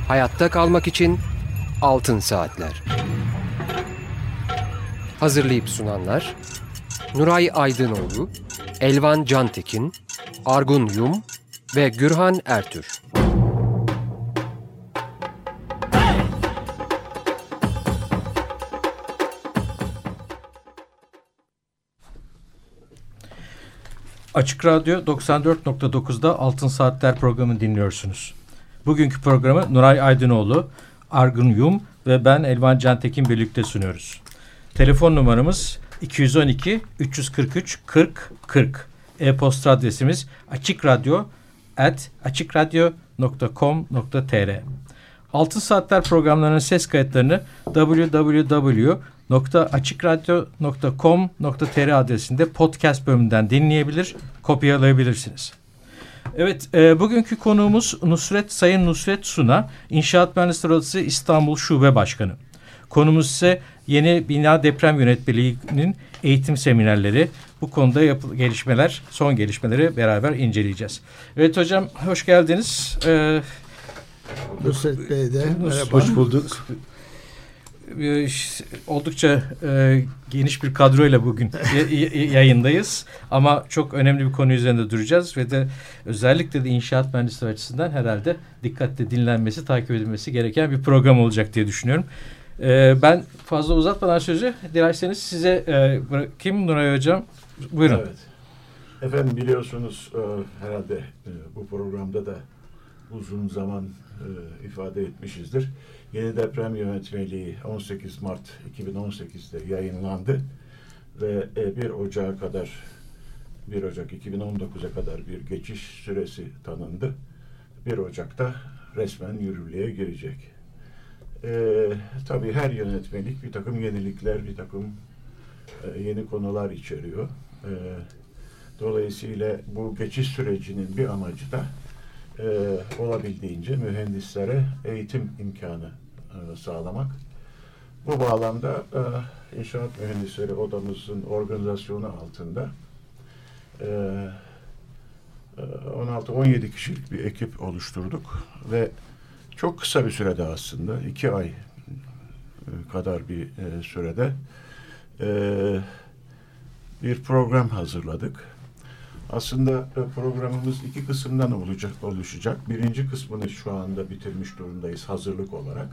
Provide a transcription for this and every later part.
Hayatta kalmak için Altın Saatler. Hazırlayıp sunanlar Nuray Aydınoğlu, Elvan Cantekin, Argun Yum ve Gürhan Ertür. Açık Radyo 94.9'da Altın Saatler programını dinliyorsunuz. Bugünkü programı Nuray Aydınoğlu, Argun Yum ve ben Elvan Cantekin birlikte sunuyoruz. Telefon numaramız 212 343 40 40. E-posta adresimiz açikradyo@açikradyo.com.tr. Altın Saatler programlarının ses kayıtlarını www.açikradyo.com.tr adresinde podcast bölümünden dinleyebilir, kopyalayabilirsiniz. Evet, bugünkü konuğumuz Sayın Nusret Suna, İnşaat Mühendisleri Odası İstanbul Şube Başkanı. Konumuz ise yeni bina deprem yönetmeliğinin eğitim seminerleri. Bu konuda son gelişmeleri beraber inceleyeceğiz. Evet hocam, hoş geldiniz. Nusret Bey de merhaba. Hoş bulduk. Oldukça geniş bir kadroyla bugün yayındayız. Ama çok önemli bir konu üzerinde duracağız ve de özellikle de inşaat mühendisleri açısından herhalde dikkatle dinlenmesi, takip edilmesi gereken bir program olacak diye düşünüyorum. Ben fazla uzatmadan sözü dilerseniz size bırakayım Nuray Hocam. Buyurun. Evet. Efendim biliyorsunuz herhalde bu programda da uzun zaman ifade etmişizdir. Yeni deprem yönetmeliği 18 Mart 2018'de yayınlandı ve 1 Ocak 2019'a kadar bir geçiş süresi tanındı. 1 Ocak'ta resmen yürürlüğe girecek. Tabii her yönetmelik bir takım yenilikler, bir takım yeni konular içeriyor. Dolayısıyla bu geçiş sürecinin bir amacı da olabildiğince mühendislere eğitim imkanı sağlamak. Bu bağlamda İnşaat Mühendisleri Odamızın organizasyonu altında 16-17 kişilik bir ekip oluşturduk ve çok kısa bir sürede aslında 2 ay kadar bir sürede bir program hazırladık. Aslında programımız 2 kısımdan oluşacak. Birinci kısmını şu anda bitirmiş durumdayız hazırlık olarak.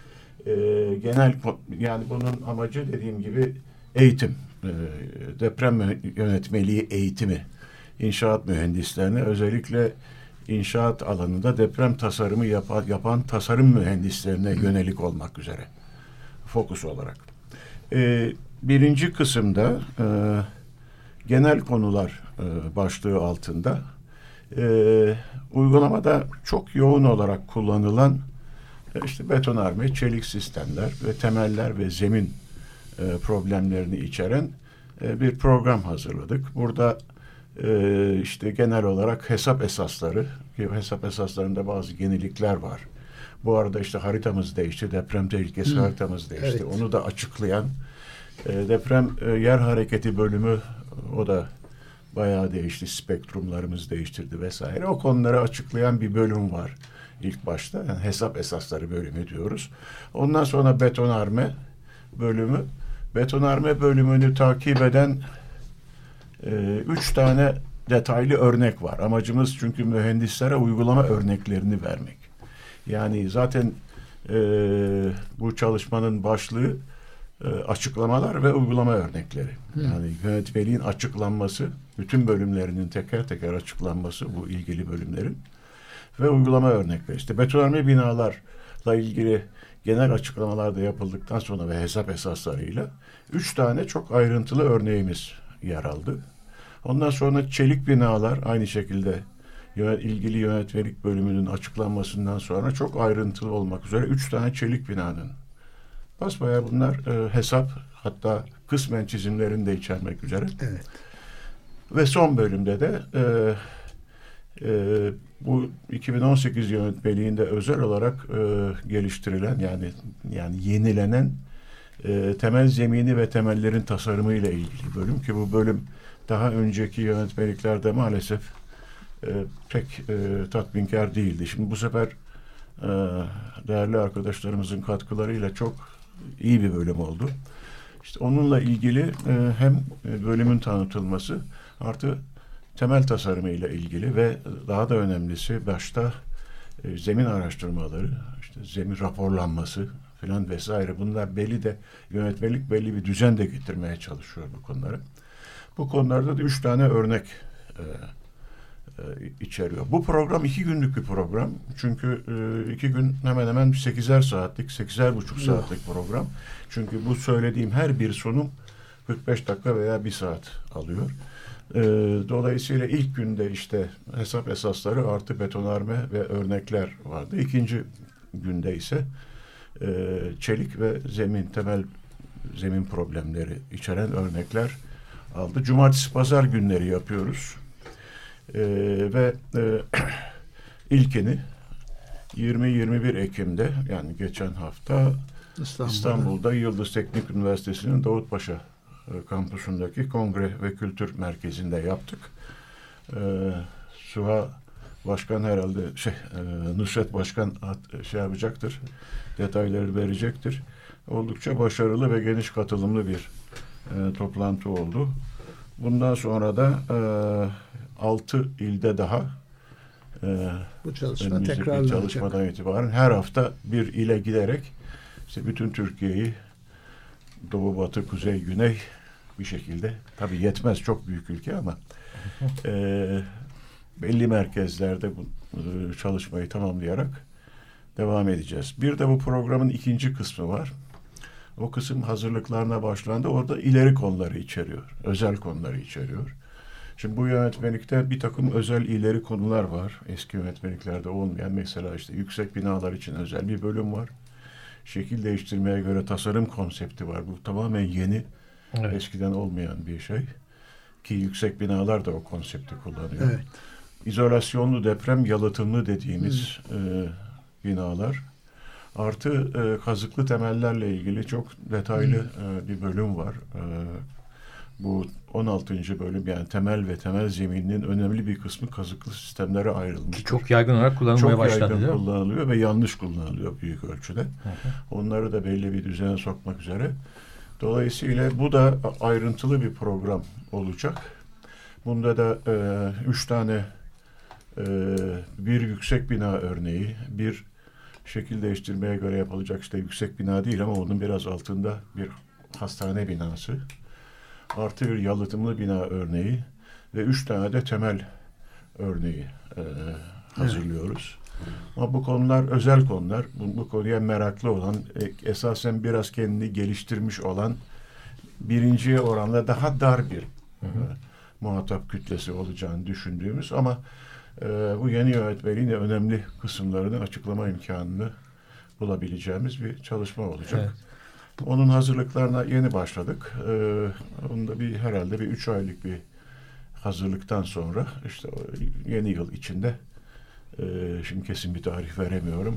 Yani bunun amacı dediğim gibi eğitim. Deprem yönetmeliği eğitimi. İnşaat mühendislerine, özellikle inşaat alanında deprem tasarımı yapan tasarım mühendislerine yönelik olmak üzere. Fokus olarak. Birinci kısımda genel konular başlığı altında uygulamada çok yoğun olarak kullanılan betonarme, çelik sistemler ve temeller ve zemin problemlerini içeren bir program hazırladık. Burada genel olarak hesap esaslarında bazı yenilikler var. Bu arada haritamız değişti, deprem tehlikesi haritamız değişti. Evet. Onu da açıklayan deprem yer hareketi bölümü, o da bayağı değişti. Spektrumlarımız değiştirdi vesaire. O konuları açıklayan bir bölüm var ilk başta. Yani hesap esasları bölümü diyoruz. Ondan sonra betonarme bölümü. Betonarme bölümünü takip eden 3 tane detaylı örnek var. Amacımız çünkü mühendislere uygulama örneklerini vermek. Yani zaten bu çalışmanın başlığı açıklamalar ve uygulama örnekleri. Yani yönetmeliğin açıklanması, bütün bölümlerinin teker teker açıklanması, bu ilgili bölümlerin ve uygulama örnekleri. Betonarme binalarla ilgili genel açıklamalar da yapıldıktan sonra ve hesap esaslarıyla 3 tane çok ayrıntılı örneğimiz yer aldı. Ondan sonra çelik binalar aynı şekilde ilgili yönetmelik bölümünün açıklanmasından sonra çok ayrıntılı olmak üzere 3 tane çelik binanın basbayağı bunlar hesap, hatta kısmen çizimlerini de içermek üzere. Evet. Ve son bölümde de bu 2018 yönetmeliğinde özel olarak geliştirilen yani yenilenen temel zemini ve temellerin tasarımı ile ilgili bölüm ki bu bölüm daha önceki yönetmeliklerde maalesef pek tatminkar değildi. Şimdi bu sefer değerli arkadaşlarımızın katkılarıyla çok iyi bir bölüm oldu. İşte onunla ilgili hem bölümün tanıtılması artı temel tasarımı ile ilgili ve daha da önemlisi başta zemin araştırmaları, işte zemin raporlanması filan vesaire, bunlar yönetmelik belli bir düzen de getirmeye çalışıyor bu konuları. Bu konularda da 3 tane örnek içeriyor. Bu program 2 günlük bir program. Çünkü 2 gün hemen hemen 8'er saatlik, 8,5 saatlik program. Çünkü bu söylediğim her bir sunum 45 dakika veya 1 saat alıyor. Dolayısıyla ilk günde işte hesap esasları artı betonarme ve örnekler vardı. İkinci günde ise çelik ve temel zemin problemleri içeren örnekler aldı. Cumartesi, pazar günleri yapıyoruz. Ve ilkini 20-21 Ekim'de, yani geçen hafta İstanbul'da Yıldız Teknik Üniversitesi'nin Davutpaşa kampüsündeki Kongre ve Kültür Merkezi'nde yaptık. Suha Başkan herhalde Nusret Başkan yapacaktır. Detayları verecektir. Oldukça başarılı ve geniş katılımlı bir toplantı oldu. Bundan sonra da 6 ilde daha bu çalışma tekrarlanacak. Çalışmadan itibaren her hafta bir ile giderek işte bütün Türkiye'yi doğu, batı, kuzey, güney bir şekilde, tabii yetmez, çok büyük ülke ama belli merkezlerde bu çalışmayı tamamlayarak devam edeceğiz. Bir de bu programın ikinci kısmı var. O kısım hazırlıklarına başlandı. Orada ileri konuları içeriyor. Özel konuları içeriyor. Şimdi bu yönetmelikte bir takım özel ileri konular var. Eski yönetmeliklerde olmayan, mesela işte yüksek binalar için özel bir bölüm var. Şekil değiştirmeye göre tasarım konsepti var. Bu tamamen yeni, evet, eskiden olmayan bir şey. Ki yüksek binalar da o konsepti kullanıyor. Evet. İzolasyonlu, deprem yalıtımlı dediğimiz binalar. Artı kazıklı temellerle ilgili çok detaylı bir bölüm var. Bu 16. bölüm, yani temel ve temel zeminin önemli bir kısmı kazıklı sistemlere ayrılmış. Ki çok yaygın olarak kullanılmaya başlandı. Çok yaygın kullanılıyor ve yanlış kullanılıyor büyük ölçüde. Onları da belli bir düzene sokmak üzere. Dolayısıyla bu da ayrıntılı bir program olacak. Bunda da 3 tane bir yüksek bina örneği, bir şekil değiştirmeye göre yapılacak, işte yüksek bina değil ama onun biraz altında bir hastane binası, artı bir yalıtımlı bina örneği ve 3 tane de temel örneği hazırlıyoruz. Ama bu konular özel konular. Bu konuya meraklı olan, esasen biraz kendini geliştirmiş olan, birinciye oranla daha dar bir muhatap kütlesi olacağını düşündüğümüz ama bu yeni yönetmeliğin önemli kısımlarını açıklama imkanını bulabileceğimiz bir çalışma olacak. Evet. Onun hazırlıklarına yeni başladık. Onun da herhalde 3 aylık bir hazırlıktan sonra işte yeni yıl içinde, şimdi kesin bir tarih veremiyorum,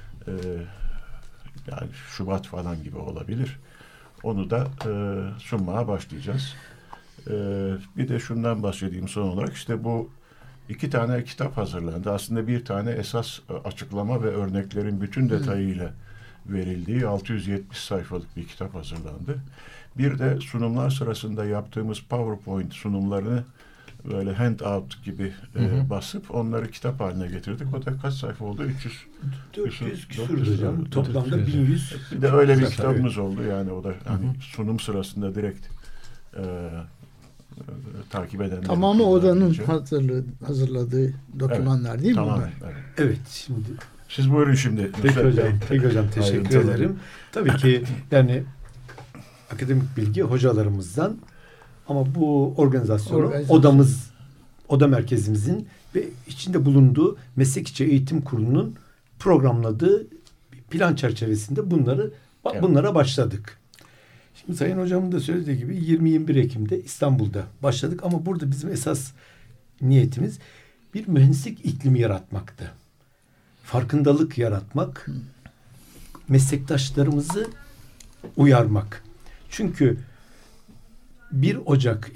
yani Şubat falan gibi olabilir. Onu da sunmaya başlayacağız. Bir de şundan bahsedeyim son olarak. İşte bu 2 tane kitap hazırlandı. Aslında bir tane esas açıklama ve örneklerin bütün detayıyla verildiği 670 sayfalık bir kitap hazırlandı. Bir de sunumlar sırasında yaptığımız PowerPoint sunumlarını böyle handout gibi basıp onları kitap haline getirdik. O da kaç sayfa oldu? 400 küsur hocam. Toplamda 1100. Bir de öyle bir kitabımız oldu. Yani o da hani sunum sırasında direkt takip edenler. Tamamı odanın hazırladığı dokümanlar değil mi bunlar? Evet. Şimdi siz buyurun şimdi. Peki hocam teşekkür ederim. Tabii ki yani akademik bilgi hocalarımızdan, ama bu organizasyonu oda merkezimizin ve içinde bulunduğu meslek içi eğitim kurulunun programladığı plan çerçevesinde bunlara başladık. Şimdi Sayın Hocam'ın da söylediği gibi 20-21 Ekim'de İstanbul'da başladık ama burada bizim esas niyetimiz bir mühendislik iklimi yaratmaktı. Farkındalık yaratmak, meslektaşlarımızı uyarmak. Çünkü 1 Ocak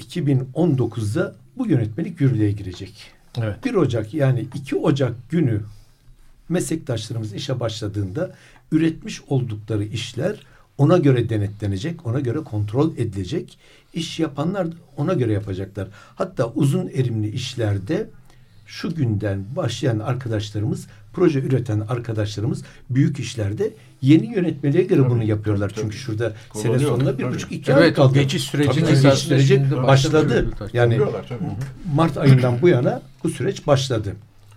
2019'da bu yönetmelik yürürlüğe girecek. Evet. 1 Ocak yani 2 Ocak günü meslektaşlarımız işe başladığında üretmiş oldukları işler ona göre denetlenecek, ona göre kontrol edilecek. İş yapanlar da ona göre yapacaklar. Hatta uzun erimli işlerde şu günden başlayan arkadaşlarımız, proje üreten arkadaşlarımız büyük işlerde yeni yönetmeliğe göre bunu yapıyorlar. Çünkü şurada sene sonuna 1,5-2 ay kaldı. Geçiş süreci başladı. Yani Mart ayından bu yana bu süreç başladı.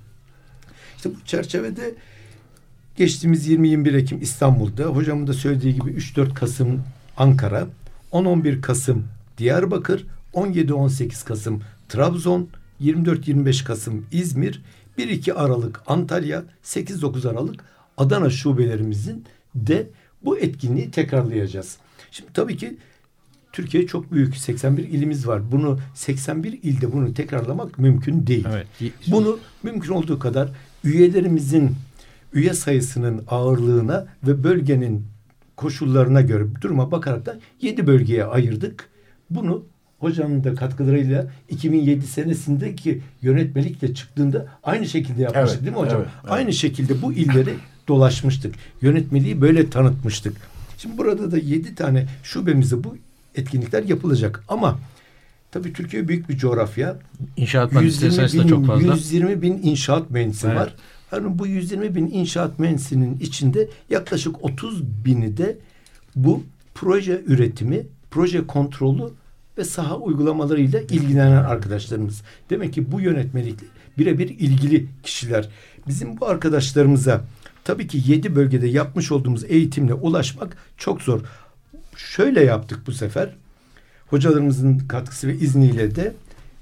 İşte bu çerçevede geçtiğimiz 20-21 Ekim İstanbul'da, hocamın da söylediği gibi 3-4 Kasım Ankara, 10-11 Kasım Diyarbakır, 17-18 Kasım Trabzon, 24-25 Kasım İzmir, 1-2 Aralık Antalya, 8-9 Aralık Adana şubelerimizin de bu etkinliği tekrarlayacağız. Şimdi tabii ki Türkiye çok büyük. 81 ilimiz var. Bunu 81 ilde bunu tekrarlamak mümkün değil. Evet. Bunu mümkün olduğu kadar üyelerimizin üye sayısının ağırlığına ve bölgenin koşullarına göre duruma bakarak da 7 bölgeye ayırdık. Bunu hocamın da katkılarıyla 2007 senesindeki yönetmelikle çıktığında aynı şekilde yapmıştık, değil mi hocam? Evet. Aynı şekilde bu illeri dolaşmıştık. Yönetmeliği böyle tanıtmıştık. Şimdi burada da 7 tane şubemizde bu etkinlikler yapılacak. Ama tabii Türkiye büyük bir coğrafya. İnşaat mühendisleri sayısı da çok fazla. 120 bin inşaat mühendisi var. Yani bu 120 bin inşaat mühendisinin içinde yaklaşık 30 bini de bu proje üretimi, proje kontrolü ve saha uygulamalarıyla ilgilenen arkadaşlarımız. Demek ki bu yönetmelikle birebir ilgili kişiler. Bizim bu arkadaşlarımıza tabii ki 7 bölgede yapmış olduğumuz eğitimle ulaşmak çok zor. Şöyle yaptık bu sefer. Hocalarımızın katkısı ve izniyle de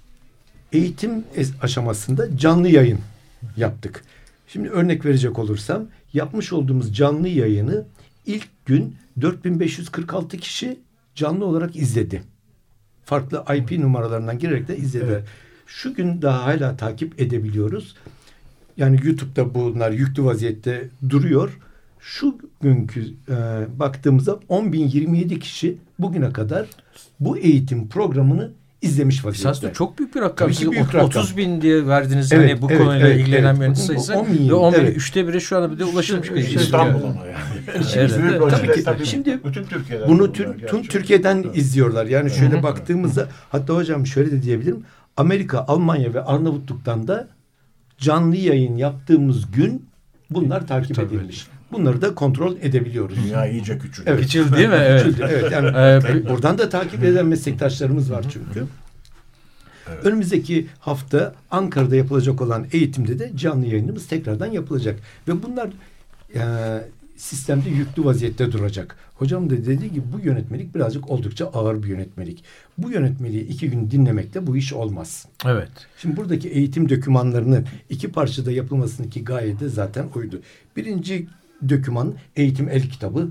eğitim aşamasında canlı yayın yaptık. Şimdi örnek verecek olursam, yapmış olduğumuz canlı yayını ilk gün 4546 kişi canlı olarak izledi. Farklı IP numaralarından girerek de izledi. Evet. Şu gün daha hala takip edebiliyoruz. Yani YouTube'da bunlar yüklü vaziyette duruyor. Şu günkü baktığımızda 10.027 kişi bugüne kadar bu eğitim programını izlemiş vaziyette. Aslında çok büyük bir rakam. Tabii ki büyük rakam. 30 bin diye verdiniz hani bu konuyla ilgilenen mühendis sayısı. 10 ve 3'te 1'i şu anda bir de ulaşılmış. İstanbul ama yani. Tabii ki. Şimdi bütün Türkiye'den bunu tüm Türkiye'den izliyorlar. Yani şöyle baktığımızda, hatta hocam şöyle de diyebilirim. Amerika, Almanya ve Arnavutluk'tan da canlı yayın yaptığımız gün bunlar takip edilmiş. Bunları da kontrol edebiliyoruz. Dünya iyice küçüldü. Evet. Küçüldü değil mi? Evet. Evet. Yani buradan da takip eden meslektaşlarımız var çünkü. Evet. Önümüzdeki hafta Ankara'da yapılacak olan eğitimde de canlı yayınımız tekrardan yapılacak. Ve bunlar sistemde yüklü vaziyette duracak. Hocam da dediği gibi bu yönetmelik birazcık oldukça ağır bir yönetmelik. Bu yönetmeliği 2 gün dinlemekle bu iş olmaz. Evet. Şimdi buradaki eğitim dokümanlarının 2 parçada yapılmasındaki gaye de zaten oydu. Birinci doküman eğitim el kitabı.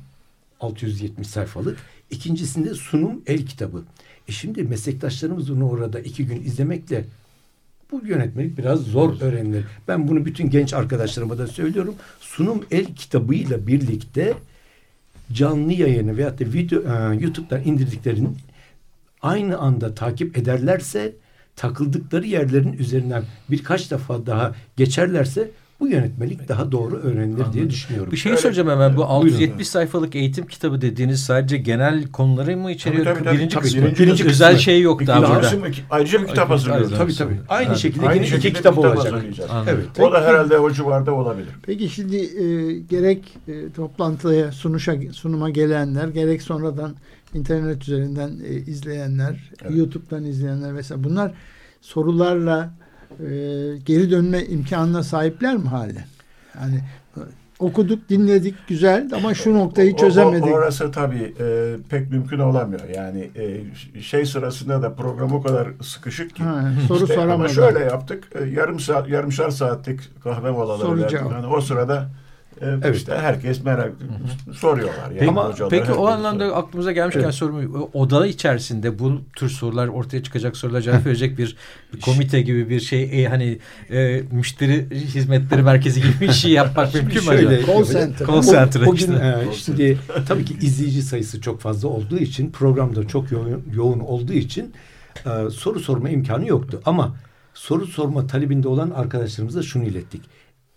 670 sayfalık. İkincisinde sunum el kitabı. Şimdi meslektaşlarımız bunu orada 2 gün izlemekle bu yönetmelik biraz zor öğrenilir. Ben bunu bütün genç arkadaşlarıma da söylüyorum. Sunum el kitabıyla birlikte canlı yayını veyahut da video YouTube'dan indirdiklerinin aynı anda takip ederlerse, takıldıkları yerlerin üzerinden birkaç defa daha geçerlerse bu yönetmelik daha doğru öğrenilir diye düşünüyorum. Bir şey soracağım hemen. Bu 670 sayfalık eğitim kitabı dediğiniz sadece genel konuları mı içeriyor? Tabii, birinci kısmı. Birinci özel kısmı. şey yok daha burada. Ayrıca bir kitap hazırlıyoruz. Tabii. Aynı şekilde yine 2 kitap olacak. Evet. O da herhalde o civarda olabilir. Peki şimdi gerek toplantıya, sunuma gelenler, gerek sonradan internet üzerinden izleyenler, evet, YouTube'dan izleyenler vesaire, bunlar sorularla geri dönme imkanına sahipler mi halen? Yani okuduk, dinledik, güzel ama şu noktayı çözemedik. Orası tabii pek mümkün olamıyor. Yani şey sırasında da program o kadar sıkışık ki. Soru soramadım. Ama şöyle yaptık. Yarımşar saatlik kahve molaları verdik. Yani o sırada işte herkes merak soruyorlar. Yani ama peki o anlamda aklımıza gelmişken sorum, oda içerisinde bu tür sorular ortaya çıkacak, sorular cevap verecek bir komite gibi bir şey, hani müşteri hizmetleri merkezi gibi bir şey yapmak mümkün mü acaba? Call center. Şimdi tabii ki izleyici sayısı çok fazla olduğu için, programda çok yoğun olduğu için soru sorma imkanı yoktu. Ama soru sorma talebinde olan arkadaşlarımıza şunu ilettik.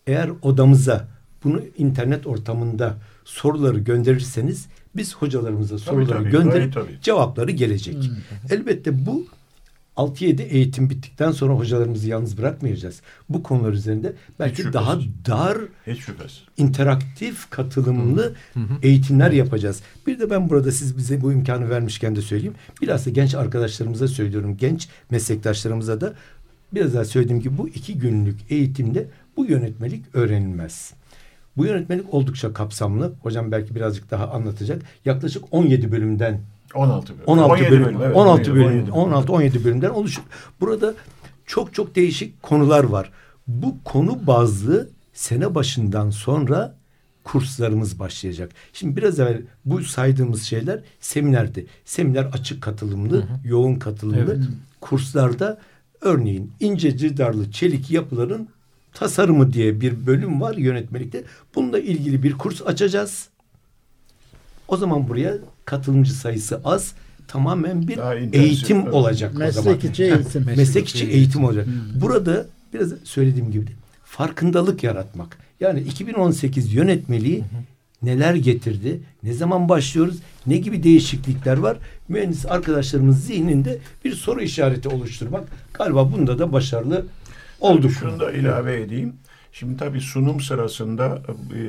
eğer odamıza bunu internet ortamında soruları gönderirseniz biz hocalarımıza soruları gönderip cevapları gelecek. Elbette bu 6-7 eğitim bittikten sonra hocalarımızı yalnız bırakmayacağız. Bu konular üzerinde belki daha dar, interaktif, katılımlı eğitimler yapacağız. Bir de ben burada siz bize bu imkanı vermişken de söyleyeyim. Bilhassa genç arkadaşlarımıza söylüyorum, genç meslektaşlarımıza da biraz daha söylediğim gibi bu 2 günlük eğitimde bu yönetmelik öğrenilmez. Bu yönetmelik oldukça kapsamlı. Hocam belki birazcık daha anlatacak. Yaklaşık 17 bölümden 16-17 bölümden oluşur. Burada çok değişik konular var. Bu konu bazlı sene başından sonra kurslarımız başlayacak. Şimdi biraz evvel bu saydığımız şeyler seminerdi. Seminer açık katılımlı, yoğun katılımlı. Evet. Kurslarda örneğin ince cidarlı çelik yapıların tasarımı diye bir bölüm var yönetmelikte. Bununla ilgili bir kurs açacağız. O zaman buraya katılımcı sayısı az, tamamen bir eğitim olacak. Meslek içi eğitim. Meslek içi eğitim olacak. Burada biraz söylediğim gibi farkındalık yaratmak. Yani 2018 yönetmeliği neler getirdi? Ne zaman başlıyoruz? Ne gibi değişiklikler var? Mühendis arkadaşlarımız zihninde bir soru işareti oluşturmak. Galiba bunda da başarılı olduk. Şunu da ilave edeyim. Şimdi tabii sunum sırasında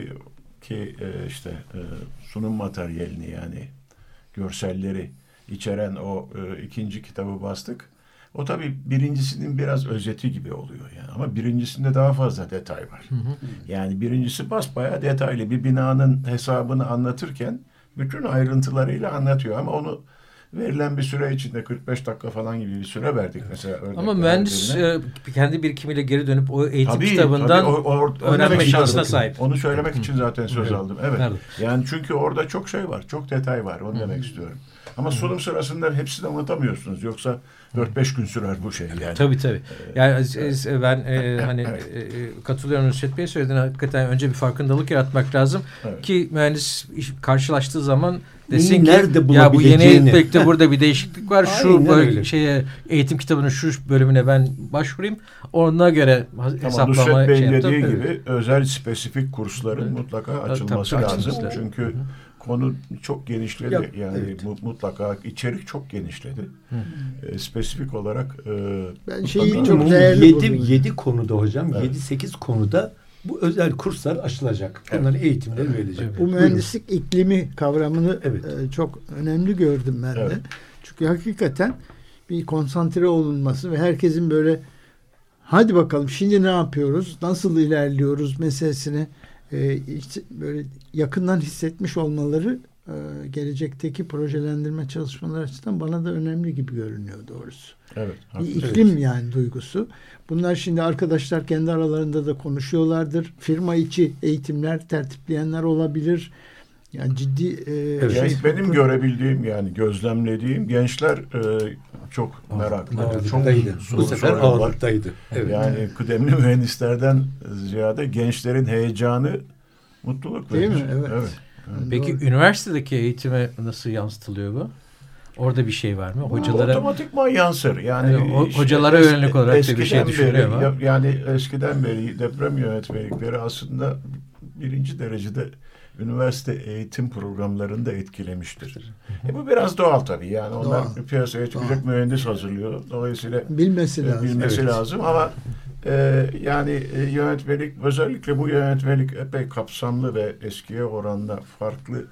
sunum materyalini, yani görselleri içeren o 2. kitabı bastık. O tabii birincisinin biraz özeti gibi oluyor yani. Ama birincisinde daha fazla detay var. Yani birincisi basbayağı detaylı, bir binanın hesabını anlatırken bütün ayrıntılarıyla anlatıyor. Ama onu verilen bir süre içinde 45 dakika falan gibi bir süre verdik mesela. Ama mühendis kendi birikimiyle geri dönüp o eğitim kitabından öğrenme şansına sahip. Onu söylemek için zaten söz aldım. Evet. Yani çünkü orada çok şey var, çok detay var. Onu demek istiyorum. Ama sunum sırasında hepsini anlatamıyorsunuz. Yoksa 4-5 gün sürer bu şey yani. Tabii. Yani ben katılıyorum Nusret Bey'e söylediğine, hakikaten önce bir farkındalık yaratmak lazım. Evet. Ki mühendis karşılaştığı zaman desin ki ya bu yeni eğitimde burada bir değişiklik var. Şu böyle eğitim kitabının şu bölümüne ben başvurayım. Ona göre hesaplama Nusret Bey dediği gibi özel spesifik kursların mutlaka açılması lazım. Çünkü konu çok genişledi. Mutlaka içerik çok genişledi. Spesifik olarak ben çok değerli 7 konuda hocam, 7-8 konuda bu özel kurslar açılacak. Onların eğitimleri verilecek. Bu mühendislik iklimi kavramını çok önemli gördüm ben de. Çünkü hakikaten bir konsantre olunması ve herkesin böyle hadi bakalım şimdi ne yapıyoruz, nasıl ilerliyoruz meselesini böyle yakından hissetmiş olmaları gelecekteki projelendirme çalışmaları açısından bana da önemli gibi görünüyor doğrusu. Evet. Bir iklim yani duygusu. Bunlar şimdi arkadaşlar kendi aralarında da konuşuyorlardır. Firma içi eğitimler tertipleyenler olabilir. Yani ciddi benim görebildiğim, yani gözlemlediğim gençler çok meraklı. Çok bu sefer ağırlıktaydı. Yani kıdemli mühendislerden ziyade gençlerin heyecanı mutluluk verir. Değil mi? Evet. Peki üniversitedeki eğitime nasıl yansıtılıyor bu? Orada bir şey var mı? Hocalara otomatikman yansır. Yani hocalara yönelik olarak da bir şey düşünüyor mu? Yani eskiden beri deprem yönetmelikleri aslında birinci derecede üniversite eğitim programlarını da etkilemiştir. Bu biraz doğal tabii. Yani onlar piyasaya çıkacak mühendis hazırlıyor. Dolayısıyla bilmesi lazım. Ama yani yönetmelik, özellikle bu yönetmelik epey kapsamlı ve eskiye oranla farklı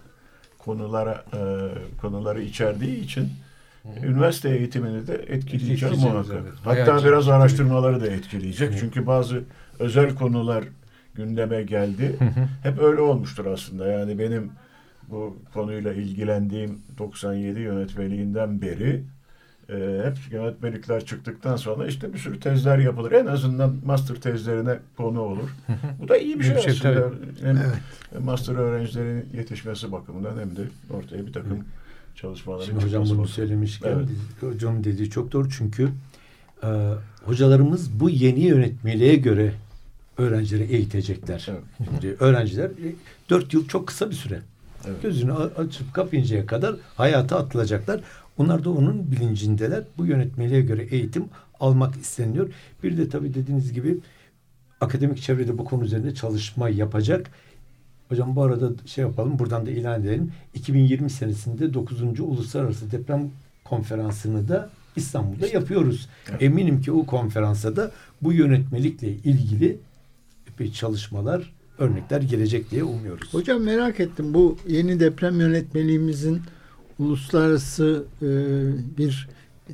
konuları içerdiği için üniversite eğitimini de etkileyecek muhakkak. Evet. Hatta biraz araştırmaları da etkileyecek. Çünkü bazı özel konular gündeme geldi. Hep öyle olmuştur aslında. Yani benim bu konuyla ilgilendiğim 97 yönetmeliğinden beri hep yönetmelikler çıktıktan sonra işte bir sürü tezler yapılır. En azından master tezlerine konu olur. Bu da iyi bir şey aslında. Hem master öğrencilerin yetişmesi bakımından hem de ortaya bir takım çalışmaları. Şimdi hocam bunu söylemişken hocam dediği çok doğru, çünkü hocalarımız bu yeni yönetmeliğe göre öğrencileri eğitecekler. Şimdi öğrenciler 4 yıl çok kısa bir süre. Gözünü açıp kapayıncaya kadar hayata atılacaklar. Onlar da onun bilincindeler. Bu yönetmeliğe göre eğitim almak isteniyor. Bir de tabii dediğiniz gibi akademik çevrede bu konu üzerinde çalışma yapacak. Hocam bu arada yapalım, buradan da ilan edelim. 2020 senesinde 9. Uluslararası Deprem Konferansı'nı da İstanbul'da yapıyoruz. Evet. Eminim ki o konferansa da bu yönetmelikle ilgili epey çalışmalar, örnekler gelecek diye umuyoruz. Hocam merak ettim, bu yeni deprem yönetmeliğimizin uluslararası bir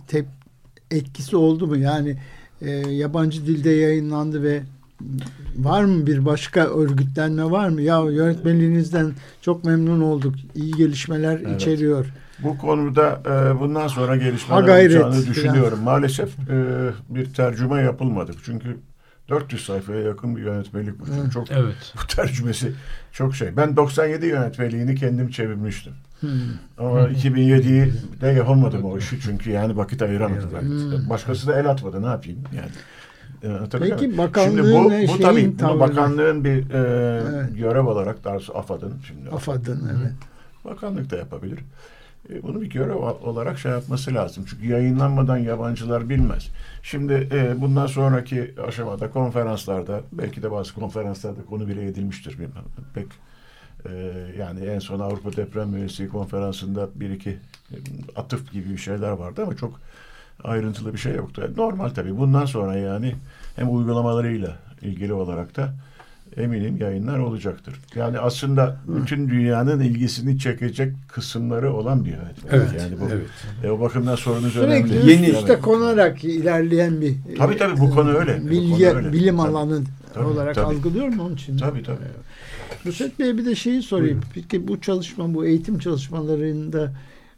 etkisi oldu mu? Yani yabancı dilde yayınlandı ve var mı bir başka örgütlenme var mı? Ya yönetmeliğinizden çok memnun olduk. İyi gelişmeler içeriyor. Bu konuda bundan sonra gelişmeler olacağını düşünüyorum. Maalesef bir tercüme yapılmadı. Çünkü 400 sayfaya yakın bir yönetmelik bu. Çok bu tercümesi çok şey. Ben 97 yönetmeliğini kendim çevirmiştim. Ama 2007'yi de yapamadım o işi, çünkü yani vakit ayıramadım. Başkası da el atmadı, ne yapayım yani. Peki bakanlığın bu tabii bakanlığın bir görev olarak, daha doğrusu AFAD'ın evet. Bakanlık da yapabilir. Bunu bir görev olarak yapması lazım. Çünkü yayınlanmadan yabancılar bilmez. Şimdi bundan sonraki aşamada konferanslarda, belki de bazı konferanslarda konu bile edilmiştir. Pek yani en son Avrupa Deprem Mühendisliği Konferansı'nda bir iki atıf gibi bir şeyler vardı ama çok ayrıntılı bir şey yoktu. Normal tabii. Bundan sonra yani hem uygulamalarıyla ilgili olarak da eminim yayınlar olacaktır. Yani aslında bütün dünyanın ilgisini çekecek kısımları olan bir yönetmelik. Evet. Yani bu, evet. O bakımdan sorunuz sürekli önemli. Yeni üste konarak ilerleyen bir tabii bu konu öyle. Bilim alanı olarak algılıyorum onun için. Tabii. Nusret Bey'e bir de şeyi sorayım. Peki bu eğitim çalışmalarında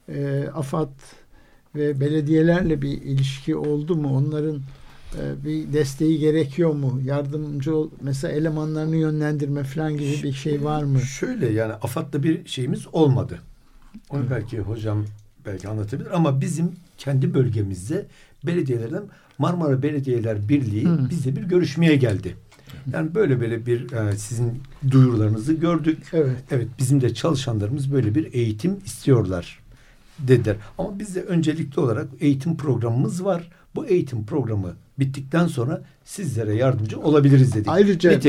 AFAD ve belediyelerle bir ilişki oldu mu? Onların bir desteği gerekiyor mu? Yardımcı mesela elemanlarını yönlendirme falan gibi bir şey var mı? Şöyle, yani AFAD'da bir şeyimiz olmadı. Onu belki hocam anlatabilir ama bizim kendi bölgemizde belediyelerden Marmara Belediyeler Birliği bizle bir görüşmeye geldi. Yani böyle bir sizin duyurularınızı gördük. Evet, bizim de çalışanlarımız böyle bir eğitim istiyorlar dediler. Ama bizde öncelikli olarak eğitim programımız var. Bu eğitim programı bittikten sonra sizlere yardımcı olabiliriz dedik. Ayrıca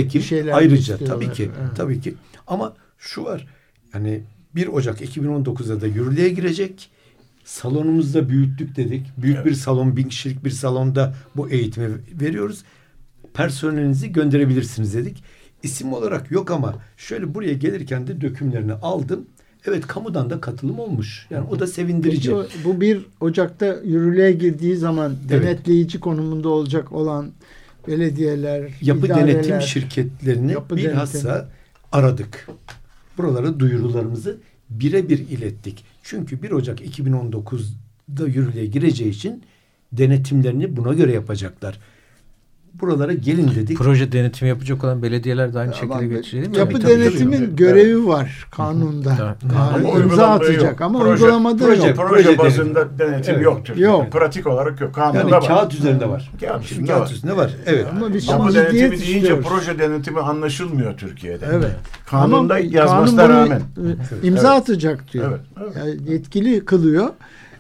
tabii ki. Ama şu var. Yani 1 Ocak 2019'da da yürürlüğe girecek. Salonumuzda büyüttük dedik. Büyük bir salon, 1000 kişilik bir salonda bu eğitimi veriyoruz. Personelinizi gönderebilirsiniz dedik. İsim olarak yok ama şöyle buraya gelirken de dökümlerini aldım. Evet, kamudan da katılım olmuş. Yani o da sevindirici. Peki, bu 1 Ocak'ta yürürlüğe girdiği zaman denetleyici konumunda olacak olan belediyeler, yapı denetim şirketlerini bilhassa aradık. Buralara duyurularımızı birebir ilettik. Çünkü 1 Ocak 2019'da yürürlüğe gireceği için denetimlerini buna göre yapacaklar. Buralara gelin dedik. Proje denetimi yapacak olan belediyeler de aynı şekilde geçecek değil mi? Yapı denetimin görevi var kanunda. Ama imza atacak ama uygulamada yok. Proje bazında denetim yoktur. Yok. Pratik olarak yok. Kanunda var. Kağıt üzerinde var. Kağıt üzerinde var. Evet. Ama biz yapı denetimi deyince proje denetimi anlaşılmıyor Türkiye'de. Evet. Kanunda yazmasına rağmen. İmza atacak diyor. Evet. Yani yetkili kılıyor.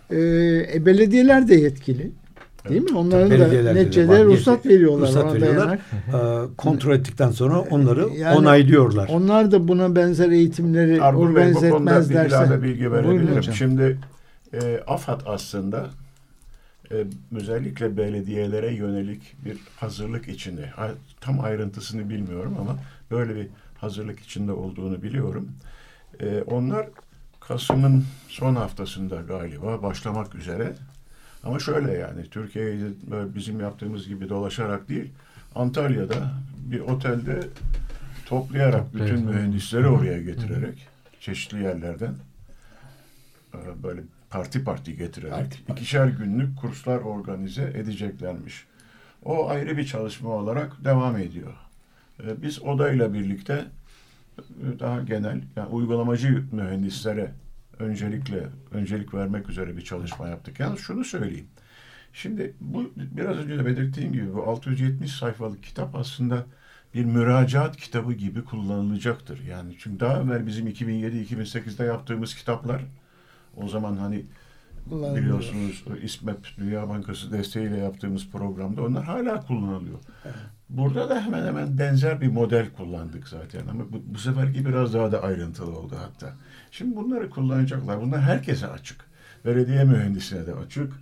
Belediyeler de yetkili. Değil mi? Onların da neticede ruhsat veriyorlar. Kontrol ettikten sonra onları onaylıyorlar. Onlar da buna benzer eğitimleri organize etmezlerse. Bilgi verebilirim. Şimdi AFAD aslında özellikle belediyelere yönelik bir hazırlık içinde. Tam ayrıntısını bilmiyorum ama böyle bir hazırlık içinde olduğunu biliyorum. Onlar Kasım'ın son haftasında galiba başlamak üzere. Ama şöyle, yani Türkiye'de bizim yaptığımız gibi dolaşarak değil, Antalya'da bir otelde toplayarak bütün mühendisleri oraya getirerek çeşitli yerlerden böyle parti getirerek 2'şer günlük kurslar organize edeceklermiş. O ayrı bir çalışma olarak devam ediyor. Biz odayla birlikte daha genel, yani uygulamacı mühendislere öncelik vermek üzere bir çalışma yaptık. Yalnız şunu söyleyeyim. Şimdi bu biraz önce de belirttiğim gibi bu 670 sayfalık kitap aslında bir müracaat kitabı gibi kullanılacaktır. Yani çünkü daha evvel bizim 2007-2008'de yaptığımız kitaplar, o zaman hani biliyorsunuz İSMEP Dünya Bankası desteğiyle yaptığımız programda onlar hala kullanılıyor. Evet. Burada da hemen hemen benzer bir model kullandık zaten ama bu seferki biraz daha da ayrıntılı oldu hatta. Şimdi bunları kullanacaklar. Bunlar herkese açık. Belediye mühendisine de açık.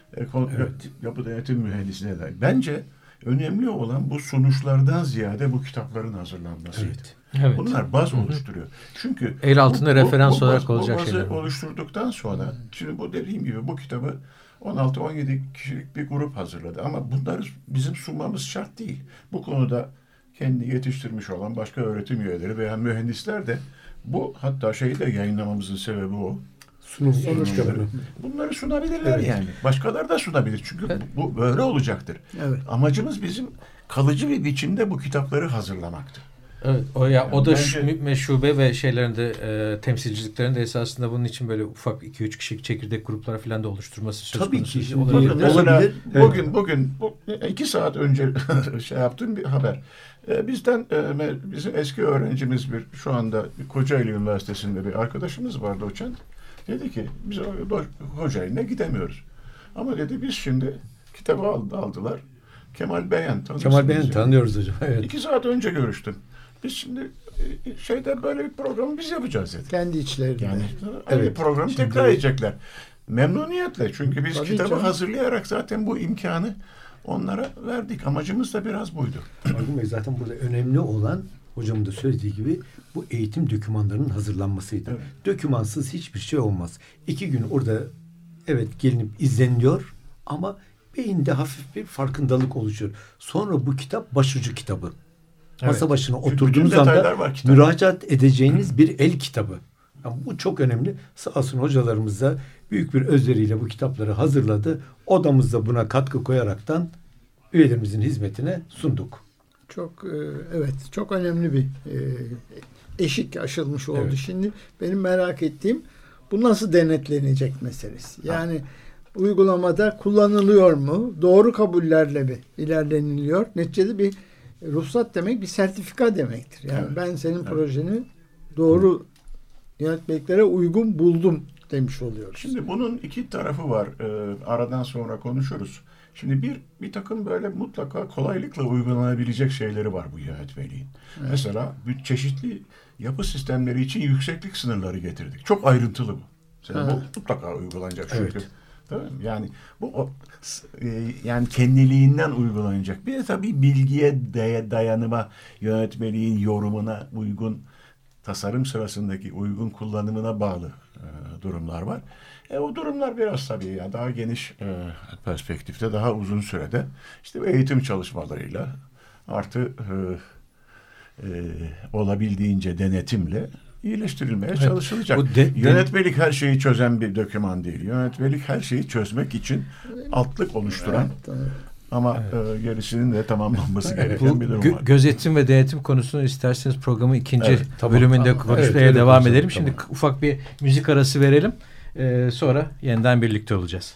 Yapı denetim mühendisine de. Bence önemli olan bu sonuçlardan ziyade bu kitapların hazırlanmasıydı. Evet. Evet. Bunlar baz oluşturuyor. Çünkü el altında referans olarak olacak şeyler. Bu bazı oluşturduktan sonra şimdi bu dediğim gibi bu kitabı 16-17 kişilik bir grup hazırladı. Ama bunları bizim sunmamız şart değil. Bu konuda kendi yetiştirmiş olan başka öğretim üyeleri veya mühendisler de bu hatta şeyi de yayınlamamızın sebebi o. Sunumları. Bunları sunabilirler yani. Başkaları da sunabilir. Çünkü bu böyle olacaktır. Evet. Amacımız bizim kalıcı bir biçimde bu kitapları hazırlamaktır. Evet, o da bence, şube ve şeylerinde temsilciliklerinde esasında bunun için böyle ufak 2-3 kişilik çekirdek gruplar falan da oluşturması söz konusu. Tabii ki. Olabilir. Bugün 2 saat önce yaptığım bir haber. Bizim eski öğrencimiz şu anda Kocaeli Üniversitesi'nde bir arkadaşımız var, doçent. Dedi ki biz Kocaeli'ne gidemiyoruz. Ama dedi biz şimdi kitabı aldılar. Kemal Beyen tanıyoruz hocam. Evet. 2 saat önce görüştüm. Biz şimdi böyle bir programı biz yapacağız dedi. Kendi içlerinde. Yani aynı programı tekrar edecekler. Memnuniyetle. Çünkü biz kitabı hazırlayarak zaten bu imkanı onlara verdik. Amacımız da biraz buydu. Argun Bey, zaten burada önemli olan hocamın da söylediği gibi bu eğitim dokümanlarının hazırlanmasıydı. Evet. Dokümansız hiçbir şey olmaz. 2 gün orada gelinip izleniliyor ama beyinde hafif bir farkındalık oluşuyor. Sonra bu kitap başucu kitabı. Masa başına oturduğunuz anda müracaat edeceğiniz bir el kitabı. Yani bu çok önemli. Sağ olsun hocalarımız da büyük bir özveriyle bu kitapları hazırladı. Odamızda buna katkı koyaraktan üyelerimizin hizmetine sunduk. Çok önemli bir eşik aşılmış oldu. Evet. Şimdi benim merak ettiğim bu nasıl denetlenecek meselesi. Yani uygulamada kullanılıyor mu? Doğru kabullerle mi ilerleniliyor? Neticede bir ruhsat demek bir sertifika demektir. Yani ben senin projeni doğru yönetmeliklere uygun buldum demiş oluyoruz. Şimdi bunun 2 tarafı var. Aradan sonra konuşuruz. Şimdi bir takım böyle mutlaka kolaylıkla uygulanabilecek şeyleri var bu yönetmeliğin. Evet. Mesela çeşitli yapı sistemleri için yükseklik sınırları getirdik. Çok ayrıntılı bu. Bu mutlaka uygulanacak çünkü. Evet. Yani bu yani kendiliğinden uygulanacak. Bir de tabii bilgiye dayanıma, yönetmeliğin yorumuna uygun, tasarım sırasındaki uygun kullanımına bağlı durumlar var. O durumlar biraz tabii daha geniş perspektifte, daha uzun sürede eğitim çalışmalarıyla artı olabildiğince denetimle iyileştirilmeye çalışılacak. Yönetmelik her şeyi çözen bir doküman değil. Yönetmelik her şeyi çözmek için altlık oluşturan ama gerisinin de tamamlanması gereken bir durum var. Gözetim ve denetim konusunu isterseniz programın 2. bölümünde konuşmaya devam edelim. Şimdi ufak bir müzik arası verelim. Sonra yeniden birlikte olacağız.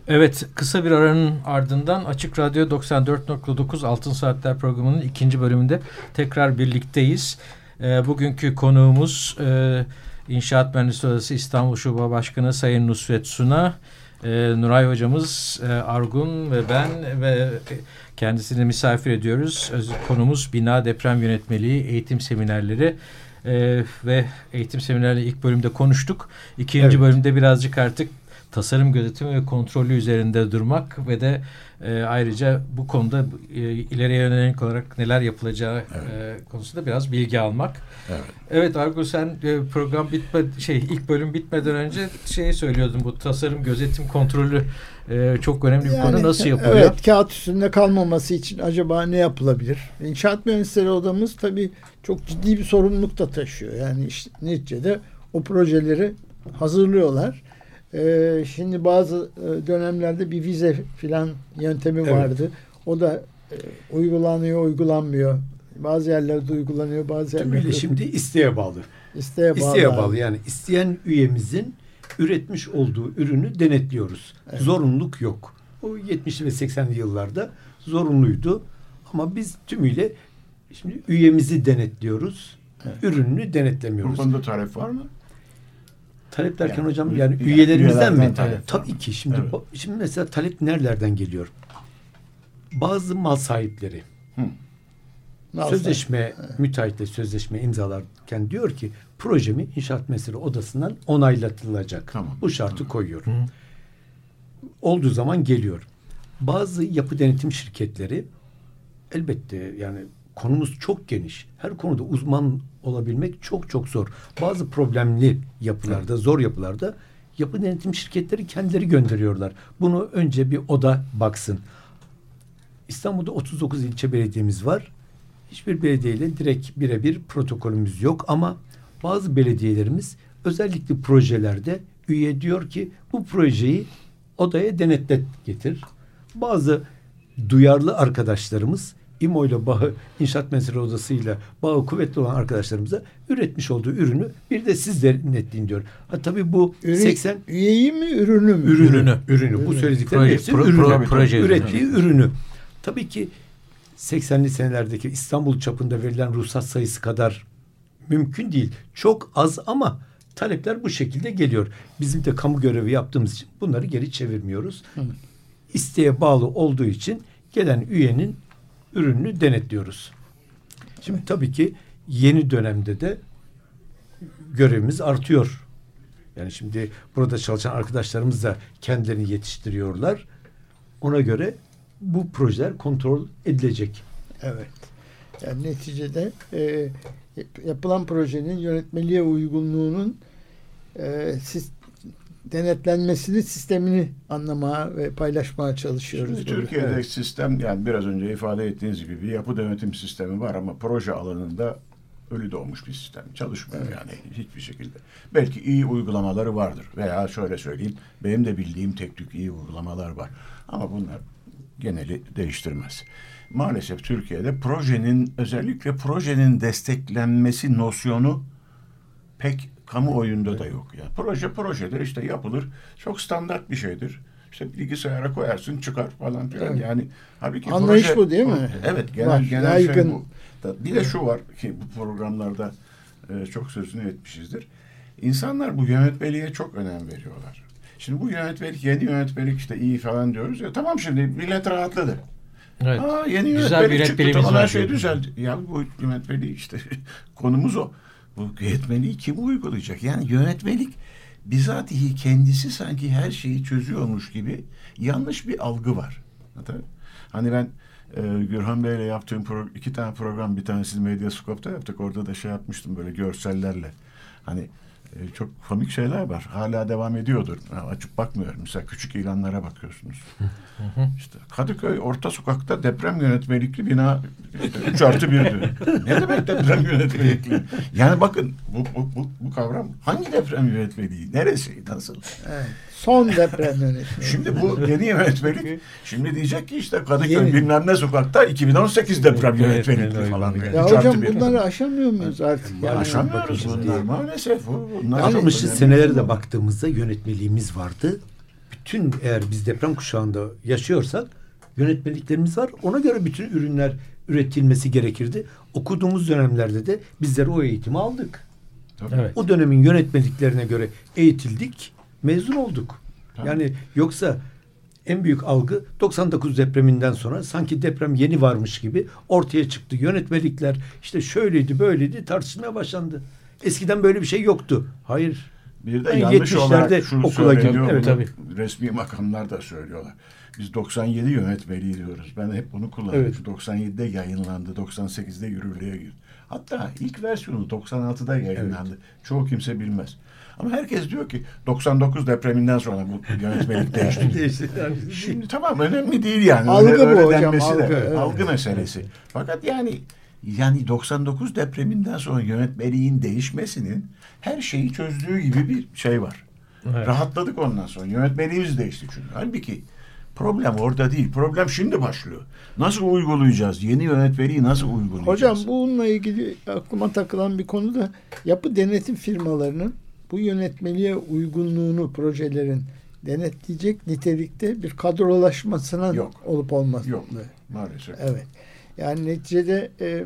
Evet, kısa bir aranın ardından Açık Radyo 94.9 Altın Saatler programının 2. bölümünde tekrar birlikteyiz. Bugünkü konuğumuz İnşaat Mühendisleri Odası İstanbul Şube Başkanı Sayın Nusret Suna, Nuray Hocamız, Argun ve ben ve kendisini misafir ediyoruz. Konumuz bina deprem yönetmeliği eğitim seminerleri ve eğitim seminerleri ilk bölümde konuştuk. İkinci bölümde birazcık artık tasarım gözetimi ve kontrolü üzerinde durmak ve de ayrıca bu konuda ileriye yönelik olarak neler yapılacağı konusunda biraz bilgi almak. Evet Argo, sen program ilk bölüm bitmeden önce söylüyordun, bu tasarım gözetim kontrolü çok önemli bir konu. Nasıl yapılıyor? Evet, kağıt üstünde kalmaması için acaba ne yapılabilir? İnşaat Mühendisleri Odamız tabii çok ciddi bir sorumluluk da taşıyor. Yani neticede o projeleri hazırlıyorlar. Şimdi bazı dönemlerde bir vize filan yöntemi vardı. O da uygulanıyor, uygulanmıyor. Bazı yerlerde uygulanıyor, bazı yerlerde. Şimdi isteğe bağlı. İsteğe bağlı. Yani isteyen üyemizin üretmiş olduğu ürünü denetliyoruz. Evet. Zorunluluk yok. O 70'li ve 80'li yıllarda zorunluydu. Ama biz tümüyle şimdi üyemizi denetliyoruz. Evet. Ürününü denetlemiyoruz. Bu konuda talep var mı? Talep derken hocam yani üyelerimizden mi? Tabii ki. Şimdi mesela talep nerelerden geliyor? Bazı mal sahipleri müteahhitle sözleşme imzalarken diyor ki projemi İnşaat Mühendisleri Odası'ndan onaylatılacak. Tamam. Bu şartı koyuyor. Olduğu zaman geliyor. Bazı yapı denetim şirketleri elbette yani konumuz çok geniş. Her konuda uzman olabilmek çok çok zor. Bazı problemli yapılarda, zor yapılarda yapı denetim şirketleri kendileri gönderiyorlar. Bunu önce bir oda baksın. İstanbul'da 39 ilçe belediyemiz var. Hiçbir belediyeyle direkt birebir protokolümüz yok ama bazı belediyelerimiz özellikle projelerde üye diyor ki bu projeyi odaya denetlet getir. Bazı duyarlı arkadaşlarımız İMO ile bağı, İnşaat Mühendisleri Odası'yla bağı kuvvetli olan arkadaşlarımıza üretmiş olduğu ürünü bir de siz denetleyin diyor. Tabii bu 80 üyeyi mi, ürünü mü? Ürünü. Bu söylediklerim hepsi proje ürettiği ürünü. Tabii ki 80'li senelerdeki İstanbul çapında verilen ruhsat sayısı kadar mümkün değil. Çok az ama talepler bu şekilde geliyor. Bizim de kamu görevi yaptığımız için bunları geri çevirmiyoruz. İsteğe bağlı olduğu için gelen üyenin ürününü denetliyoruz. Şimdi tabii ki yeni dönemde de görevimiz artıyor. Yani şimdi burada çalışan arkadaşlarımız da kendilerini yetiştiriyorlar. Ona göre bu projeler kontrol edilecek. Evet. Yani neticede yapılan projenin yönetmeliğe uygunluğunun denetlenmesini, sistemini anlamaya ve paylaşmaya çalışıyoruz. Şimdi Türkiye'de sistem, yani biraz önce ifade ettiğiniz gibi bir yapı denetim sistemi var ama proje alanında ölü doğmuş bir sistem. Çalışmıyor yani hiçbir şekilde. Belki iyi uygulamaları vardır veya şöyle söyleyeyim, benim de bildiğim tek tük iyi uygulamalar var. Ama bunlar geneli değiştirmez. Maalesef Türkiye'de özellikle projenin desteklenmesi nosyonu pek kamuoyunda da yok. Yani projedir, işte yapılır. Çok standart bir şeydir. İşte bilgisayara koyarsın, çıkar falan filan. Evet. Yani halbuki anlayış bu değil mi? Evet, genel şey bu. Bir de şu var ki bu programlarda çok sözünü etmişizdir. İnsanlar bu yönetmeliğe çok önem veriyorlar. Şimdi bu yönetmelik, yeni yönetmelik işte iyi falan diyoruz ya. Tamam, şimdi millet rahatladı. Evet. Yeni yönetmelik çıktı. Tamam, her şey düzeldi. Ya bu yönetmeliği işte konumuz o. Bu yönetmeliği kim uygulayacak? Yani yönetmelik bizatihi kendisi sanki her şeyi çözüyormuş gibi yanlış bir algı var. Hani ben Gürhan Bey'le yaptığım 2 tane program, bir tanesini Medyascope'da yaptık. Orada da yapmıştım böyle görsellerle. Hani çok komik şeyler var. Hala devam ediyordur. Açıp bakmıyorum. Mesela küçük ilanlara bakıyorsunuz. İşte Kadıköy Orta Sokak'ta deprem yönetmelikli bina 3+1'dü. Ne demek deprem yönetmelikli? Yani bakın bu kavram hangi deprem yönetmeliği? Neresi? Nasıl? Evet. Son deprem yönetmeliği. Şimdi bu yeni yönetmelik şimdi diyecek ki işte Kadıköy bilmem ne sokakta 2018 deprem yönetmelikli falan. Ya hocam bunları aşamıyor muyuz artık? Yani aşamıyoruz bunlar maalesef. Almışız senelere de baktığımızda yönetmeliğimiz vardı. bütün eğer biz deprem kuşağında yaşıyorsak yönetmeliklerimiz var. Ona göre bütün ürünler üretilmesi gerekirdi. Okuduğumuz dönemlerde de bizler o eğitimi aldık. Evet. O dönemin yönetmeliklerine göre eğitildik, mezun olduk. Tabii. Yani yoksa en büyük algı 99 depreminden sonra sanki deprem yeni varmış gibi ortaya çıktı. Yönetmelikler işte şöyleydi böyleydi tartışmaya başlandı. Eskiden böyle bir şey yoktu. Hayır. Bir de Yani yanlış 70'lerde olarak şu okula söyleniyor. gidiyor. Evet, tabii. Resmi makamlar da söylüyorlar. Biz 97 yönetmeliği diyoruz. Ben hep bunu kullanıyorum. Evet. 97'de yayınlandı. 98'de yürürlüğe girdi. Hatta ilk versiyonu 96'da yayınlandı. Evet. Çoğu kimse bilmez. Ama herkes diyor ki 99 depreminden sonra bu yönetmelik değişti. Şimdi tamam önemli değil yani. Algı bu öyle hocam. denmesi de, Evet. algı meselesi. Fakat yani 99 depreminden sonra yönetmeliğin değişmesinin her şeyi çözdüğü gibi bir şey var. Evet. Rahatladık ondan sonra. Yönetmeliğimiz değişti çünkü. Halbuki problem orada değil. Problem şimdi başlıyor. Nasıl uygulayacağız? Yeni yönetmeliği nasıl uygulayacağız? Hocam bununla ilgili aklıma takılan bir konu da yapı denetim firmalarının bu yönetmeliğe uygunluğunu projelerin denetleyecek nitelikte bir kadrolaşmasına olup olması. Yok maalesef. Evet. Yani neticede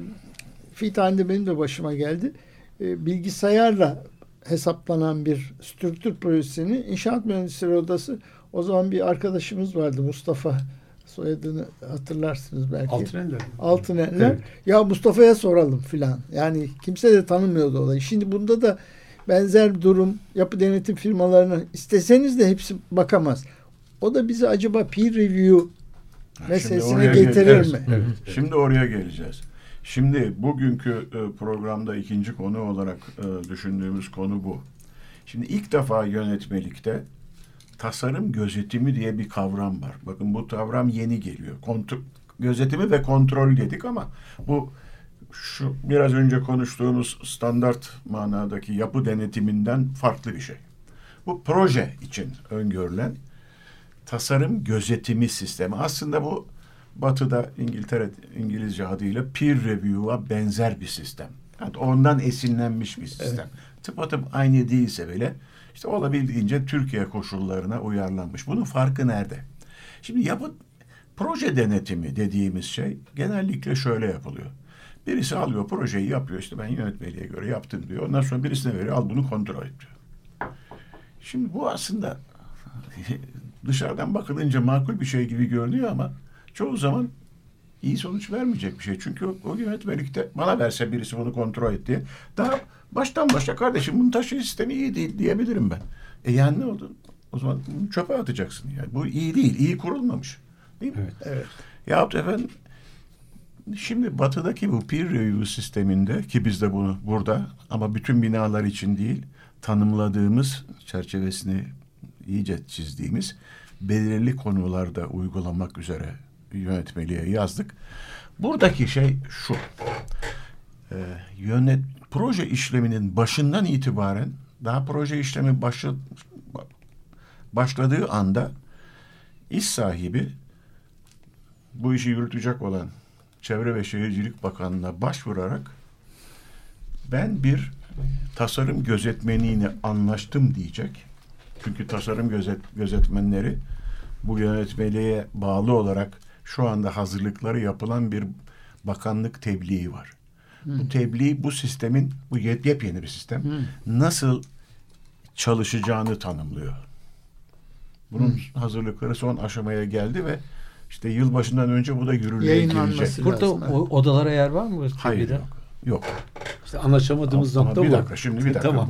bir tane de benim de başıma geldi. Bilgisayarla hesaplanan bir strüktür projesini İnşaat Mühendisleri Odası, o zaman bir arkadaşımız vardı, Mustafa, soyadını hatırlarsınız belki. Altıneller. Evet. Ya Mustafa'ya soralım filan. Yani kimse de tanımıyordu olayı. Şimdi bunda da benzer durum, yapı denetim firmalarına isteseniz de hepsi bakamaz. O da bizi acaba peer review meselesine getirir mi? Evet. Şimdi oraya geleceğiz. Şimdi bugünkü programda ikinci konu olarak düşündüğümüz konu bu. Şimdi ilk defa yönetmelikte tasarım gözetimi diye bir kavram var. Bakın bu kavram yeni geliyor. Gözetimi ve kontrol dedik ama bu şu biraz önce konuştuğumuz standart manadaki yapı denetiminden farklı bir şey. Bu proje için öngörülen tasarım gözetimi sistemi. Aslında bu Batı'da İngilizce adıyla peer review'a benzer bir sistem. Yani ondan esinlenmiş bir sistem. Evet. Tıpatıp aynı değilse bile işte olabildiğince Türkiye koşullarına uyarlanmış. Bunun farkı nerede? Şimdi proje denetimi dediğimiz şey genellikle şöyle yapılıyor. Birisi alıyor projeyi yapıyor, işte ben yönetmeliğe göre yaptım diyor. Ondan sonra birisine veriyor, al bunu kontrol et diyor. Şimdi bu aslında dışarıdan bakılınca makul bir şey gibi görünüyor ama çoğu zaman iyi sonuç vermeyecek bir şey. Çünkü o yönetmelikte bana verse birisi bunu kontrol et diye daha baştan başa kardeşim bunun taşı sistemi iyi değil diyebilirim ben. Yani ne oldu? O zaman bunu çöpe atacaksın yani. Bu iyi değil, iyi kurulmamış. Değil mi? Evet. Evet. Yahut efendim şimdi Batı'daki bu peer review sisteminde ki biz de bunu burada ama bütün binalar için değil tanımladığımız çerçevesini iyice çizdiğimiz belirli konularda uygulamak üzere yönetmeliğe yazdık. Buradaki şey şu. Proje işleminin başından itibaren daha proje işlemi başladığı anda iş sahibi bu işi yürütecek olan Çevre ve Şehircilik Bakanlığı'na başvurarak ben bir tasarım gözetmeniyle anlaştım diyecek. Çünkü tasarım gözetmenleri bu yönetmeliğe bağlı olarak şu anda hazırlıkları yapılan bir bakanlık tebliği var. Bu tebliğ bu sistemin, bu yepyeni bir sistem nasıl çalışacağını tanımlıyor. Bunun hazırlıkları son aşamaya geldi ve işte yılbaşından önce bu da yürürlüğe girecek. Burada odalara yer var mı? Hayır yok. İşte anlaşamadığımız nokta bu. Bir dakika. Tamam.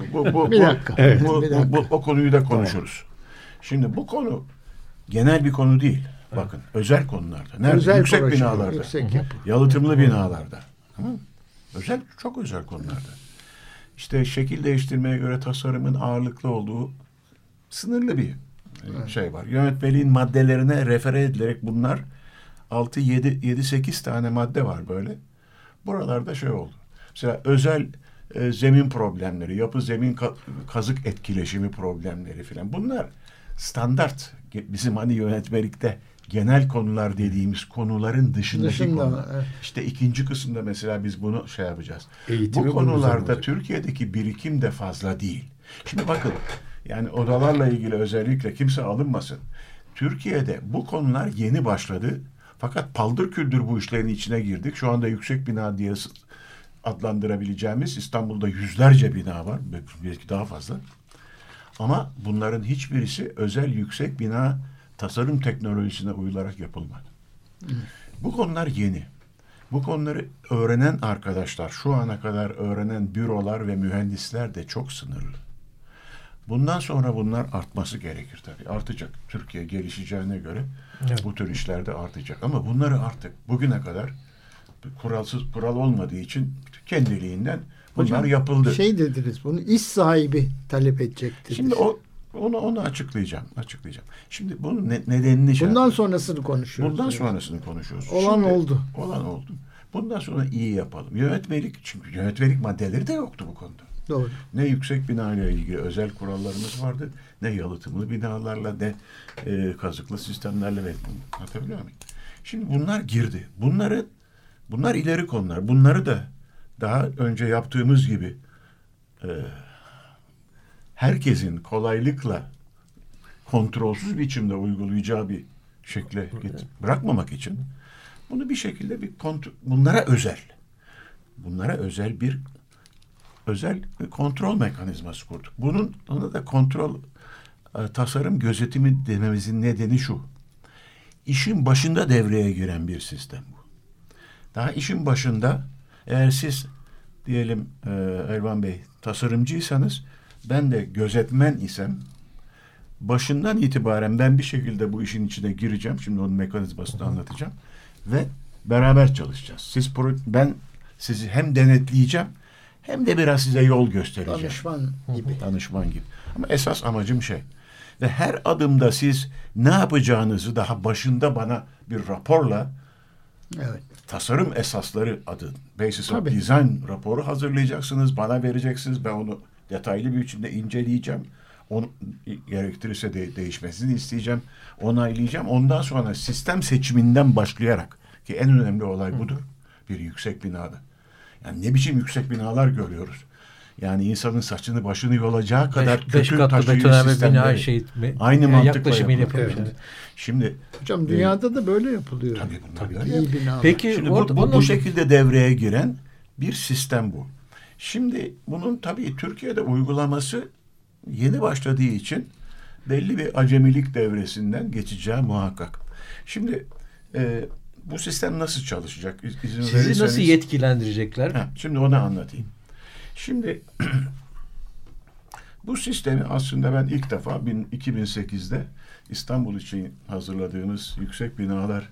O konuyu da konuşuruz. Tamam. Şimdi bu konu genel bir konu değil. Evet. Bakın özel konularda. Nerede? Yüksek binalarda. Yalıtımlı binalarda. Çok özel konularda. İşte şekil değiştirmeye göre tasarımın ağırlıklı olduğu sınırlı bir şey var. Yönetmeliğin maddelerine refere edilerek bunlar 6-7-8 tane madde var böyle. Buralarda şey oldu. Mesela özel zemin problemleri, yapı zemin kazık etkileşimi problemleri filan. Bunlar standart bizim hani yönetmelikte genel konular dediğimiz konuların dışındaki konular. Evet. İşte ikinci kısımda mesela biz bunu şey yapacağız. Bu konularda Türkiye'deki birikim de fazla değil. Şimdi bakın Yani odalarla ilgili özellikle kimse alınmasın. Türkiye'de bu konular yeni başladı. Fakat paldır küldür bu işlerin içine girdik. Şu anda yüksek bina diye adlandırabileceğimiz İstanbul'da yüzlerce bina var. Belki daha fazla. Ama bunların hiçbirisi özel yüksek bina tasarım teknolojisine uyularak yapılmadı. Bu konular yeni. Bu konuları öğrenen arkadaşlar, şu ana kadar öğrenen bürolar ve mühendisler de çok sınırlı. Bundan sonra bunlar artması gerekir tabii. Artacak. Türkiye gelişeceğine göre bu tür işlerde artacak. Ama bunları artık bugüne kadar kural olmadığı için kendiliğinden bunlar hocam, yapıldı. Şey dediniz, bunu iş sahibi talep edecektir. Şimdi onu açıklayacağım. Şimdi bunun nedenini bundan sonrasını konuşuyoruz. Bundan sonrasını konuşuyoruz. Olan oldu. Bundan sonra iyi yapalım. Çünkü yönetmelik maddeleri de yoktu bu konuda. Doğru. Ne yüksek bina ile ilgili özel kurallarımız vardı, ne yalıtımlı binalarla, ne kazıklı sistemlerle. Anlatabiliyor muyum? Şimdi bunlar girdi. Bunlar ileri konular. Bunları da daha önce yaptığımız gibi herkesin kolaylıkla kontrolsüz biçimde uygulayacağı bir şekle bırakmamak için bunu bir şekilde bunlara özel bir kontrol mekanizması kurduk. Ona da kontrol tasarım gözetimi dememizin nedeni şu. İşin başında devreye giren bir sistem bu. Daha işin başında eğer siz diyelim Elvan Bey tasarımcıysanız, ben de gözetmen isem, başından itibaren ben bir şekilde bu işin içine gireceğim. Şimdi onun mekanizmasını anlatacağım. Ve beraber çalışacağız. Ben sizi hem denetleyeceğim hem de biraz size yol göstereceğim. Danışman gibi. Ama esas amacım ve her adımda siz ne yapacağınızı daha başında bana bir raporla tasarım esasları adı Basis of Design raporu hazırlayacaksınız. Bana vereceksiniz. Ben onu detaylı bir biçimde inceleyeceğim. Onu gerektirirse değişmesini isteyeceğim. Onaylayacağım. Ondan sonra sistem seçiminden başlayarak, ki en önemli olay budur bir yüksek binada. Yani ne biçim yüksek binalar görüyoruz. Yani insanın saçını başını yolacağı kadar kötü taşıyıcı sistemleri. Aynı mantıkla yapılmış. Şimdi hocam dünyada da böyle yapılıyor. Tabii. İyi binalar. Peki şimdi bu şekilde devreye giren bir sistem bu. Şimdi bunun tabii Türkiye'de uygulaması yeni başladığı için belli bir acemilik devresinden geçeceği muhakkak. Şimdi bu sistem nasıl çalışacak? Sizi nasıl yetkilendirecekler? Şimdi onu anlatayım. Şimdi bu sistemi aslında ben ilk defa 2008'de İstanbul için hazırladığımız yüksek binalar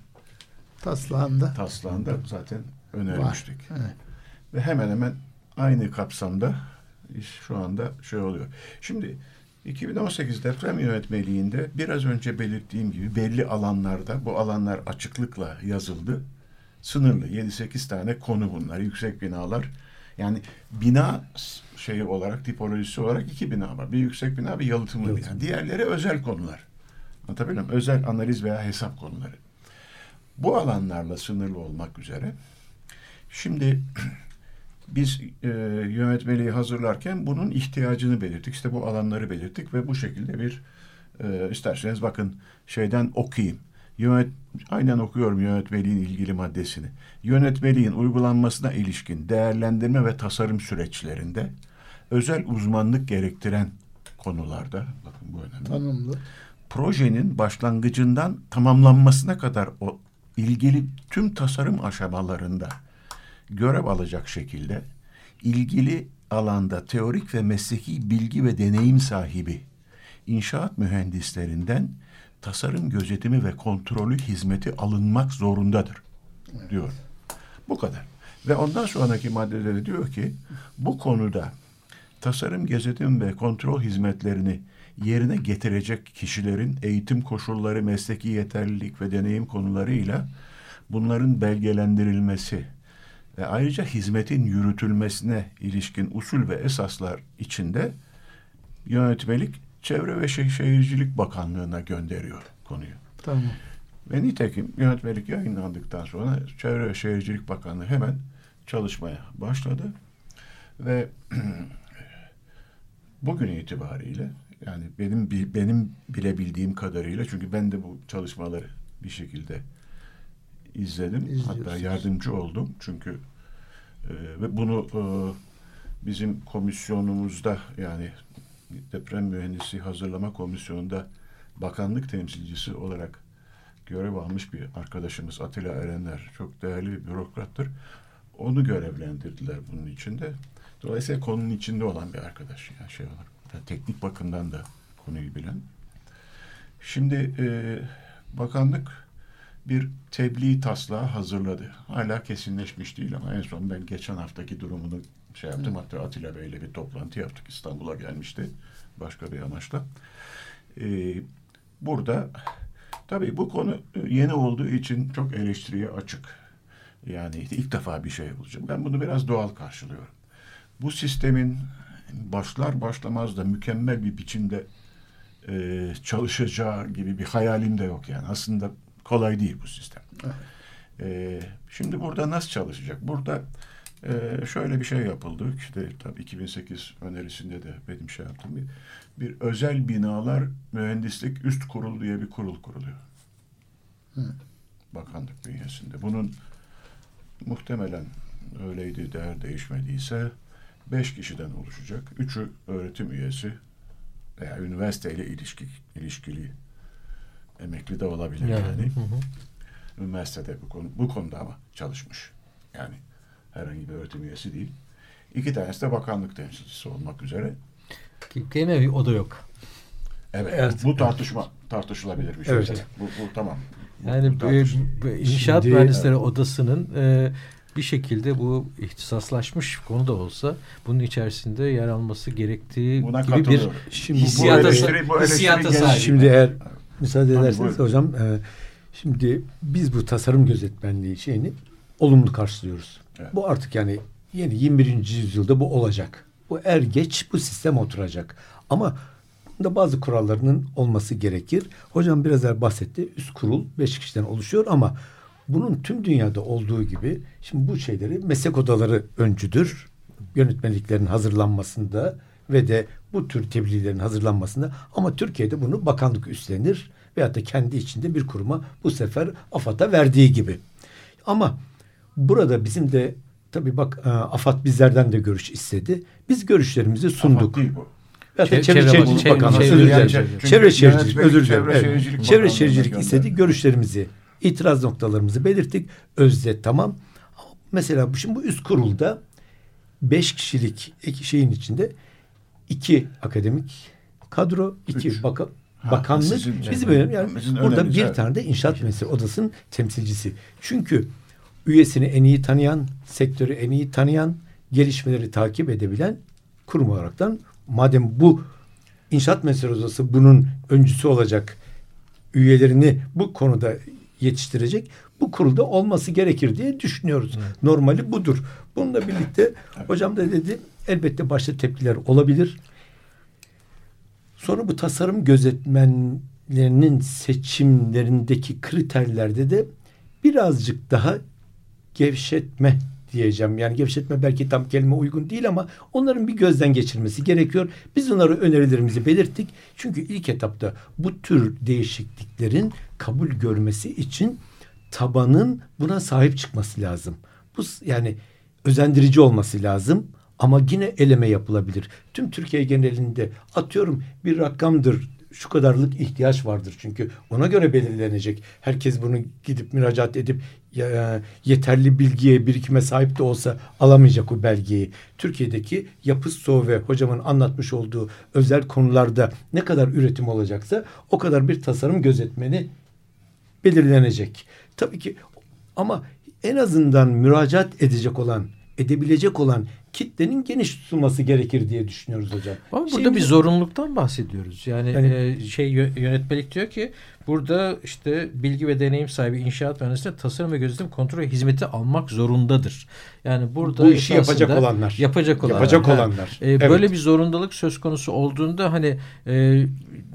taslağında zaten önermiştik. Evet. Ve hemen hemen aynı kapsamda şu anda oluyor. Şimdi 2018 deprem yönetmeliğinde biraz önce belirttiğim gibi belli alanlarda, bu alanlar açıklıkla yazıldı. Sınırlı 7-8 tane konu bunlar. Yüksek binalar. Yani bina olarak, tipolojisi olarak 2 bina var. Bir yüksek bina, bir yalıtımlı bina. Diğerleri özel konular. Anlatabiliyor muyum? Özel analiz veya hesap konuları. Bu alanlarla sınırlı olmak üzere. Şimdi biz yönetmeliği hazırlarken bunun ihtiyacını belirttik. İşte bu alanları belirttik ve bu şekilde bir isterseniz bakın okuyayım. Aynen okuyorum yönetmeliğin ilgili maddesini. Yönetmeliğin uygulanmasına ilişkin değerlendirme ve tasarım süreçlerinde özel uzmanlık gerektiren konularda, bakın bu önemli. Tanımlı. Projenin başlangıcından tamamlanmasına kadar o ilgili tüm tasarım aşamalarında görev alacak şekilde ilgili alanda teorik ve mesleki bilgi ve deneyim sahibi inşaat mühendislerinden tasarım gözetimi ve kontrolü hizmeti alınmak zorundadır diyor. Bu kadar. Ve ondan sonraki maddede de diyor ki bu konuda tasarım gözetim ve kontrol hizmetlerini yerine getirecek kişilerin eğitim koşulları, mesleki yeterlilik ve deneyim konularıyla bunların belgelendirilmesi ve ayrıca hizmetin yürütülmesine ilişkin usul ve esaslar içinde yönetmelik Çevre ve Şehircilik Bakanlığı'na gönderiyor konuyu. Tamam. Ve nitekim yönetmelik yayınlandıktan sonra Çevre ve Şehircilik Bakanlığı hemen çalışmaya başladı. Ve bugün itibariyle, yani benim bilebildiğim kadarıyla, çünkü ben de bu çalışmaları bir şekilde izledim. Hatta yardımcı oldum. Çünkü ve bunu bizim komisyonumuzda, yani deprem mühendisi hazırlama komisyonunda bakanlık temsilcisi olarak görev almış bir arkadaşımız Atilla Erenler, çok değerli bir bürokrattır. Onu görevlendirdiler bunun içinde. Dolayısıyla konunun içinde olan bir arkadaş, yani şey olarak, yani teknik bakımdan da konuyu bilen. Şimdi bakanlık bir tebliğ taslağı hazırladı. Hala kesinleşmiş değil ama en son ben geçen haftaki durumunu şey yaptım. Hatta Atilla Bey'le bir toplantı yaptık. İstanbul'a gelmişti. Başka bir amaçla. Burada tabii bu konu yeni olduğu için çok eleştiriye açık. Yani ilk defa bir şey olacak. Ben bunu biraz doğal karşılıyorum. Bu sistemin başlar başlamaz da mükemmel bir biçimde çalışacağı gibi bir hayalim de yok yani. Aslında kolay değil bu sistem. Şimdi burada nasıl çalışacak? Burada şöyle bir şey yapıldı. İşte tabii 2008 önerisinde de benim şey yaptığım bir özel binalar mühendislik üst kurulu diye bir kurul kuruluyor. Bakanlık bünyesinde. Bunun muhtemelen öyleydi, değer değişmediyse 5 kişiden oluşacak. 3'ü öğretim üyesi veya üniversiteyle ilişkili emekli de olabilir yani. Üniversitede bu konuda ama çalışmış. Yani herhangi bir öğretim üyesi değil. 2 tanesi de bakanlık temsilcisi olmak üzere. Gene o da yok. Evet. Bu tartışılabilir bir şey. Evet. Bu tamam. Yani İnşaat Mühendisleri Odası'nın bir şekilde bu ihtisaslaşmış konu da olsa bunun içerisinde yer alması gerektiği buna gibi bir hissiyata sahip. Şimdi eğer müsaade ederseniz hocam, şimdi biz bu tasarım gözetmenliği şeyini olumlu karşılıyoruz. Evet. Bu artık yani yeni 21. yüzyılda bu olacak. Bu geç bu sistem oturacak. Ama bunda bazı kurallarının olması gerekir. Hocam biraz evvel bahsetti. Üst kurul 5 kişiden oluşuyor ama bunun tüm dünyada olduğu gibi şimdi bu şeyleri meslek odaları öncüdür. Yönetmeliklerin hazırlanmasında ve de bu tür tebliğlerin hazırlanmasında, ama Türkiye'de bunu bakanlık üstlenir veyahut da kendi içinde bir kuruma, bu sefer AFAD'a verdiği gibi. Ama burada bizim de tabii bak AFAD bizlerden de görüş istedi. Biz görüşlerimizi sunduk. AFAD değil bu. Çevre Şehircilik istedi. Görüşlerimizi, itiraz noktalarımızı belirttik. Özde tamam. Mesela şimdi bu üst kurulda 5 kişilik şeyin içinde 2 akademik kadro, 2 bakanlık. Bizim yani burada bir tane de İnşaat Mühendisleri Odası'nın temsilcisi. Çünkü üyesini en iyi tanıyan, sektörü en iyi tanıyan, gelişmeleri takip edebilen kurum olaraktan, madem bu İnşaat Mühendisleri Odası bunun öncüsü olacak, üyelerini bu konuda yetiştirecek, bu kurulda olması gerekir diye düşünüyoruz. Evet. Normali budur. Bununla birlikte hocam da dedi, elbette başta tepkiler olabilir. Sonra bu tasarım gözetmenlerinin seçimlerindeki kriterlerde de birazcık daha gevşetme diyeceğim. Yani gevşetme belki tam kelime uygun değil ama onların bir gözden geçirmesi gerekiyor. Biz onlara önerilerimizi belirttik. Çünkü ilk etapta bu tür değişikliklerin kabul görmesi için tabanın buna sahip çıkması lazım. Bu yani özendirici olması lazım ama yine eleme yapılabilir. Tüm Türkiye genelinde atıyorum bir rakamdır, şu kadarlık ihtiyaç vardır çünkü ona göre belirlenecek. Herkes bunu gidip müracaat edip yeterli bilgiye, birikime sahip de olsa alamayacak o belgeyi. Türkiye'deki yapı stoğu ve hocamın anlatmış olduğu özel konularda ne kadar üretim olacaksa o kadar bir tasarım gözetmeni belirlenecek. Tabii ki ama en azından müracaat edebilecek olan kitlenin geniş tutulması gerekir diye düşünüyoruz hocam. Ama burada bir zorunluluktan bahsediyoruz. Yani yönetmelik diyor ki burada işte bilgi ve deneyim sahibi inşaat mühendisleri tasarım ve gözetim kontrol hizmeti almak zorundadır. Yani burada bu işi yapacak olanlar. Evet. Böyle bir zorundalık söz konusu olduğunda hani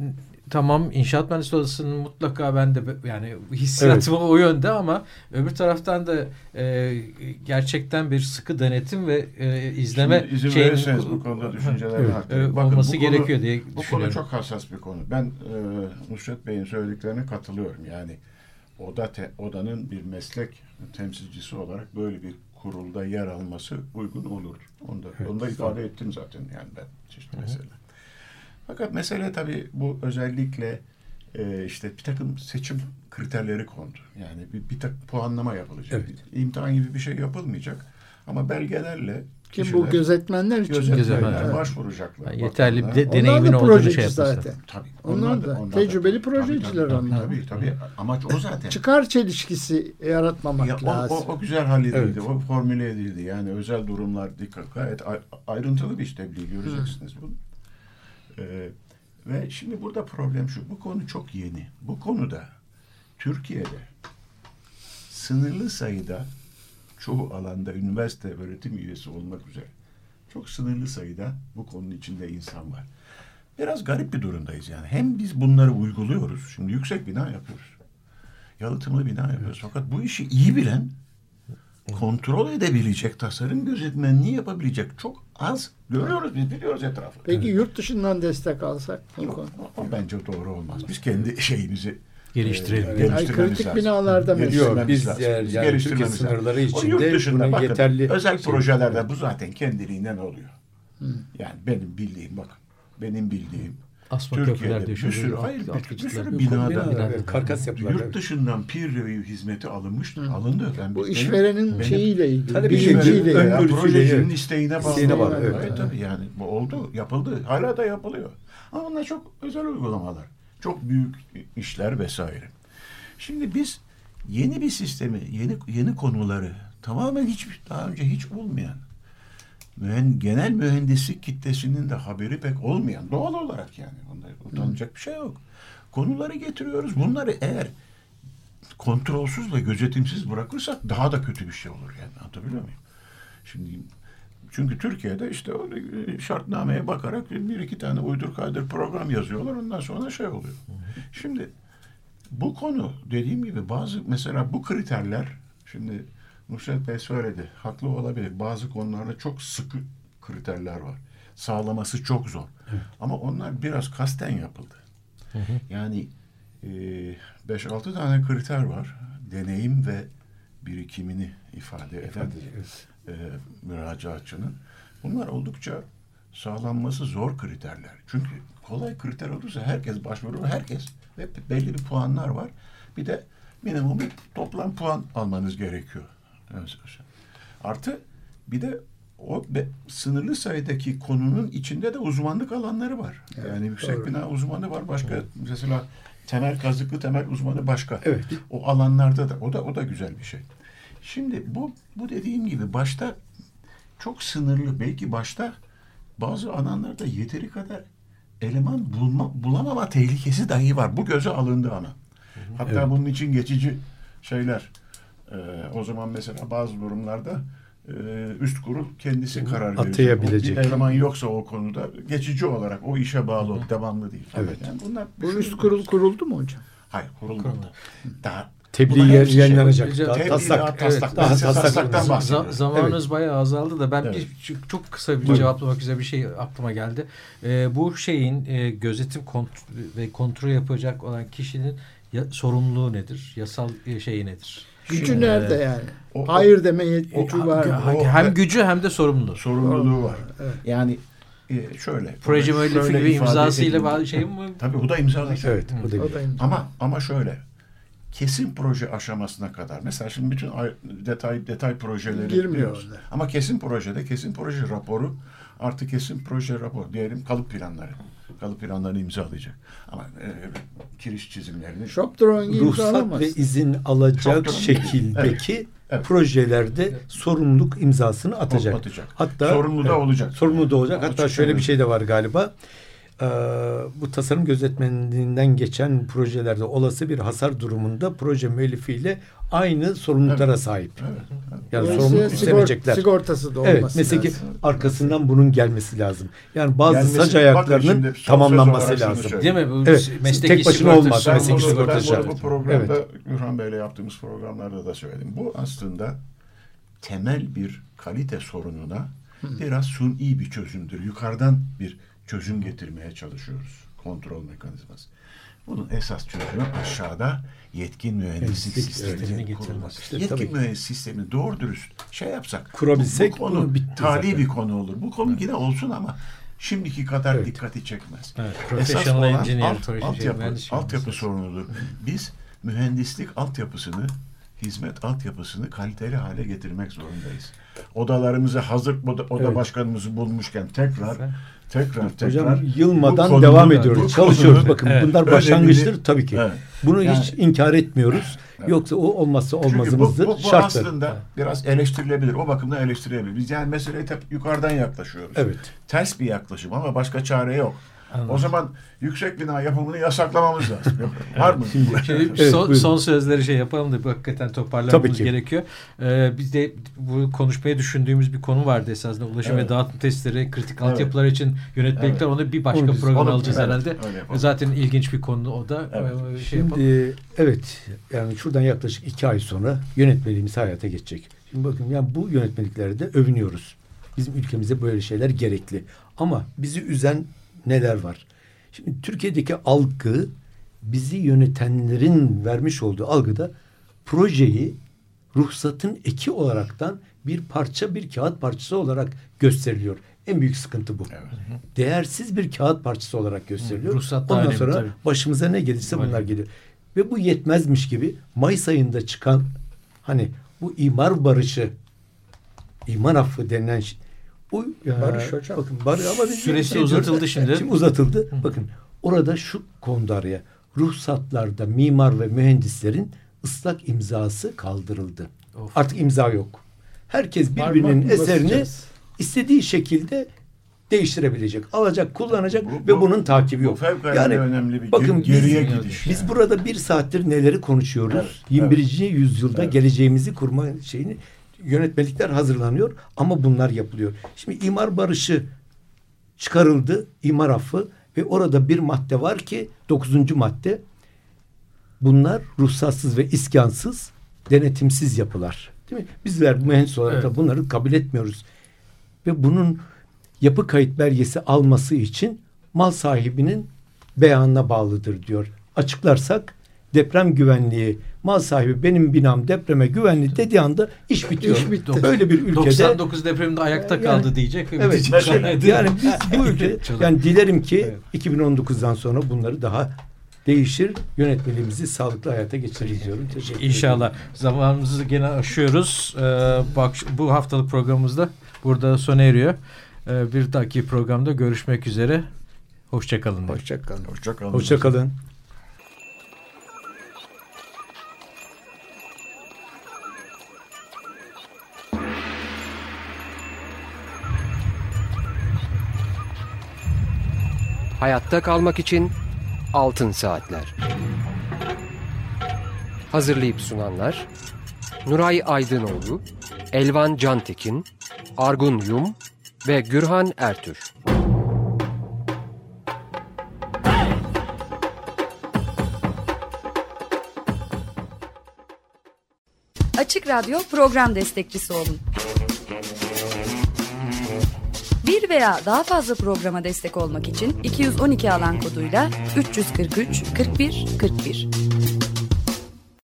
tamam, inşaat mühendisliği odasının mutlaka ben de yani hissiyatım o yönde, ama öbür taraftan da gerçekten bir sıkı denetim ve izleme izin verirseniz bu konuda düşüncelerine bakın, olması gerekiyor diye bu düşünüyorum. konu çok hassas bir konu. Ben Nusret Bey'in söylediklerine katılıyorum. Yani odanın bir meslek temsilcisi olarak böyle bir kurulda yer alması uygun olur. Onu da ifade ettim zaten yani ben çeşitli meseleler. Fakat mesele tabii bu özellikle işte bir takım seçim kriterleri kondu. Yani bir takım puanlama yapılacak. Evet. İmtihan gibi bir şey yapılmayacak. Ama belgelerle Kim bu gözetmenler için? Gözetmenler başvuracaklar. Yani yeterli bakanlar. deneyimin olduğunu şey yapmışlar. Zaten. Tabii. Onlar da tecrübeli projeciler onlar. Tabii. Amaç o zaten. Çıkar çelişkisi yaratmamak lazım. O güzel halledildi. Evet. O formüle edildi. Yani özel durumlar gayet ayrıntılı bir tebliğ göreceksiniz bunu. Ve şimdi burada problem şu. Bu konu çok yeni. Bu konuda Türkiye'de sınırlı sayıda çoğu alanda üniversite öğretim üyesi olmak üzere çok sınırlı sayıda bu konunun içinde insan var. Biraz garip bir durumdayız yani. Hem biz bunları uyguluyoruz. Şimdi yüksek bina yapıyoruz. Yalıtımlı bina yapıyoruz. Fakat bu işi iyi bilen, kontrol edebilecek, tasarım gözetmenliği yapabilecek çok az görüyoruz, biz biliyoruz etrafı. Peki yurt dışından destek alsak? O bence doğru olmaz. Biz kendi şeyimizi geliştirelim. Kritik binalarda yok, biz yani Türkiye sınırları içinde bunun bakın, yeterli özel projelerde bu zaten kendiliğinden oluyor. Yani benim bildiğim Asma Türkiye'de bir sürü binada karkas yapılar. Yurt dışından peer review hizmeti alındı. Yani bu işverenin şeyiyle ilgili. Bilgisiyle veya projecinin isteğine bağlı. Evet. Tabii yani bu oldu, yapıldı. Hala da yapılıyor. Ama bunlar çok özel uygulamalar. Çok büyük işler vesaire. Şimdi biz yeni bir sistemi, yeni konuları tamamen daha önce hiç olmayan genel mühendislik kitlesinin de haberi pek olmayan, doğal olarak yani onda utanacak bir şey yok. Konuları getiriyoruz. Bunları eğer kontrolsüz ve gözetimsiz bırakırsak daha da kötü bir şey olur yani. Anlatabiliyor muyum? Çünkü Türkiye'de işte o şartnameye bakarak bir iki tane uydur kaydır program yazıyorlar. Ondan sonra şey oluyor. Şimdi bu konu dediğim gibi mesela bu kriterler, şimdi Nusret Bey söyledi. Haklı olabilir. Bazı konularda çok sıkı kriterler var. Sağlaması çok zor. Evet. Ama onlar biraz kasten yapıldı. Yani 5-6 tane kriter var. Deneyim ve birikimini ifade eden müracaatçının. Bunlar oldukça sağlanması zor kriterler. Çünkü kolay kriter olursa herkes başvurur. Herkes ve belli bir puanlar var. Bir de minimum bir toplam puan almanız gerekiyor. Artı bir de o sınırlı sayıdaki konunun içinde de uzmanlık alanları var. Evet, yani yüksek bina uzmanı var. Başka mesela kazıklı temel uzmanı başka. Evet. O alanlarda da o da güzel bir şey. Şimdi bu dediğim gibi başta çok sınırlı, belki başta bazı alanlarda yeteri kadar eleman bulamama tehlikesi dahi var. Bu göze alındı ana. Hatta bunun için geçici şeyler. O zaman mesela bazı durumlarda üst kurul kendisi karar verecek. Atayabilecek. Bir eleman yoksa o konuda geçici olarak o işe bağlı olup devamlı değil. Evet. Yani bunlar bu üst kurul kuruldu mu hocam? Hayır, kurulmadı. Daha tebliğ yayınlanacak. Taslaktan bahsediyoruz. Zamanınız bayağı azaldı da ben çok kısa bir cevaplamak üzere bir şey aklıma geldi. Bu şeyin gözetim ve kontrol yapacak olan kişinin sorumluluğu nedir? Yasal şeyi nedir? Gücü nerede yani? Hayır demeye gücü var mı? Hem gücü hem de sorumluluğu. Sorumluluğu var. Evet. Yani şöyle. Proje müellifi gibi imzasıyla bazı şey mi? Tabii bu da imzalayacak. Evet. Bu da ama şöyle. Kesin proje aşamasına kadar. Mesela şimdi bütün detay projeleri girmiyor. Ama kesin proje raporu artı kesin proje rapor diyelim kalıp planlarını imzalayacak. Ama kiriş çizimlerini shop drawing'i ruhsat ve izin alacak şekildeki projelerde sorumluluk imzasını atacak. Hatta sorumlu da olacak. Sorumlu da olacak. Hatta şöyle bir şey de var galiba. bu tasarım gözetmeninden geçen projelerde olası bir hasar durumunda proje müellifiyle aynı sorumluluklara sahip. Yani sorumluluk üstlenecekler. Sigortası da olması evet, mesela lazım. arkasından bunun gelmesi lazım. Yani bazı sac ayaklarının tamamlanması lazım. Değil mi? Bu evet. Tek başına olmaz. Ben bunu bu programda Gürhan Bey'le yaptığımız programlarda da söyledim. Bu aslında temel bir kalite sorununa biraz suni bir çözümdür. Yukarıdan bir çözüm getirmeye çalışıyoruz. Kontrol mekanizması. Bunun esas çözümü aşağıda yetkin mühendislik sistemini kurulması. İşte yetkin mühendislik sistemini doğru dürüst yapsak, kurabilsek, bu konu tali bir konu olur. Bu konu yine olsun ama şimdiki kadar dikkati çekmez. Esas olan altyapı sorunudur. Biz mühendislik altyapısını, hizmet altyapısını kaliteli hale getirmek zorundayız. Odalarımızı hazır oda başkanımızı bulmuşken tekrar hocam yılmadan devam ediyoruz. Çalışıyoruz. Bakın bunlar başlangıçtır tabii ki. Evet. Bunu hiç inkar etmiyoruz. Yoksa o olmazsa olmazımızdır. Bu aslında biraz eleştirilebilir. O bakımdan eleştirilebilir. Biz yani meseleye yukarıdan yaklaşıyoruz. Evet. Ters bir yaklaşım ama başka çare yok. Anladım. O zaman yüksek bina yapımını yasaklamamız lazım. Var mı? Son sözleri yapalım da hakikaten toparlamamız gerekiyor. Biz de bu konuşmaya düşündüğümüz bir konu vardı esasında. Ulaşım ve dağıtım testleri, kritik altyapılar için yönetmelikler. Onu bir başka program alacağız herhalde. Zaten ilginç bir konu o da. Şimdi yani şuradan yaklaşık 2 ay sonra yönetmeliğimiz hayata geçecek. Şimdi bakın yani bu yönetmeliklerde övünüyoruz. Bizim ülkemize böyle şeyler gerekli. Ama bizi üzen neler var? Şimdi Türkiye'deki algı, bizi yönetenlerin vermiş olduğu algıda projeyi ruhsatın eki olaraktan bir kağıt parçası olarak gösteriliyor. En büyük sıkıntı bu. Evet. Değersiz bir kağıt parçası olarak gösteriliyor. Ondan sonra başımıza ne gelirse bunlar geliyor. Ve bu yetmezmiş gibi Mayıs ayında çıkan bu imar barışı, imar affı denilen barış hocam. Bakın, süresi uzatıldı şimdi. Şimdi uzatıldı. Bakın orada şu kondu araya. Ruhsatlarda mimar ve mühendislerin ıslak imzası kaldırıldı. Artık imza yok. Herkes birbirinin eserini istediği şekilde değiştirebilecek, alacak, kullanacak ve bunun takibi yok. Yani önemli bir bakın geriye gidiş. Biz burada 1 saattir neleri konuşuyoruz? 21. yüzyılda geleceğimizi kurma yönetmelikler hazırlanıyor ama bunlar yapılıyor. Şimdi imar barışı çıkarıldı, imar affı ve orada bir madde var ki 9. madde. Bunlar ruhsatsız ve iskansız, denetimsiz yapılar. Değil mi? Bizler mühendis olarak da bunları kabul etmiyoruz. Ve bunun yapı kayıt belgesi alması için mal sahibinin beyanına bağlıdır diyor. Açıklarsak deprem güvenliği, mal sahibi benim binam depreme güvenli dediği anda iş bitiyor. Böyle bir ülkede 99 depreminde ayakta kaldı diyecek. Evet. Yani biz bu ülkede dilerim ki 2019'dan sonra bunları daha değişir, yönetmeliğimizi sağlıklı hayata geçiririz diyorum. Teşekkür ederim. İnşallah. Zamanımızı gene aşıyoruz. Bu haftalık programımızda burada sona eriyor. Bir dahaki programda görüşmek üzere. Hoşçakalın. Hoşçakalın. Hayatta kalmak için Altın Saatler. Hazırlayıp sunanlar Nuray Aydınoğlu, Elvan Cantekin, Argun Yum ve Gürhan Ertür. Açık Radyo program destekçisi olun. Bir veya daha fazla programa destek olmak için 212 alan koduyla 343 41 41.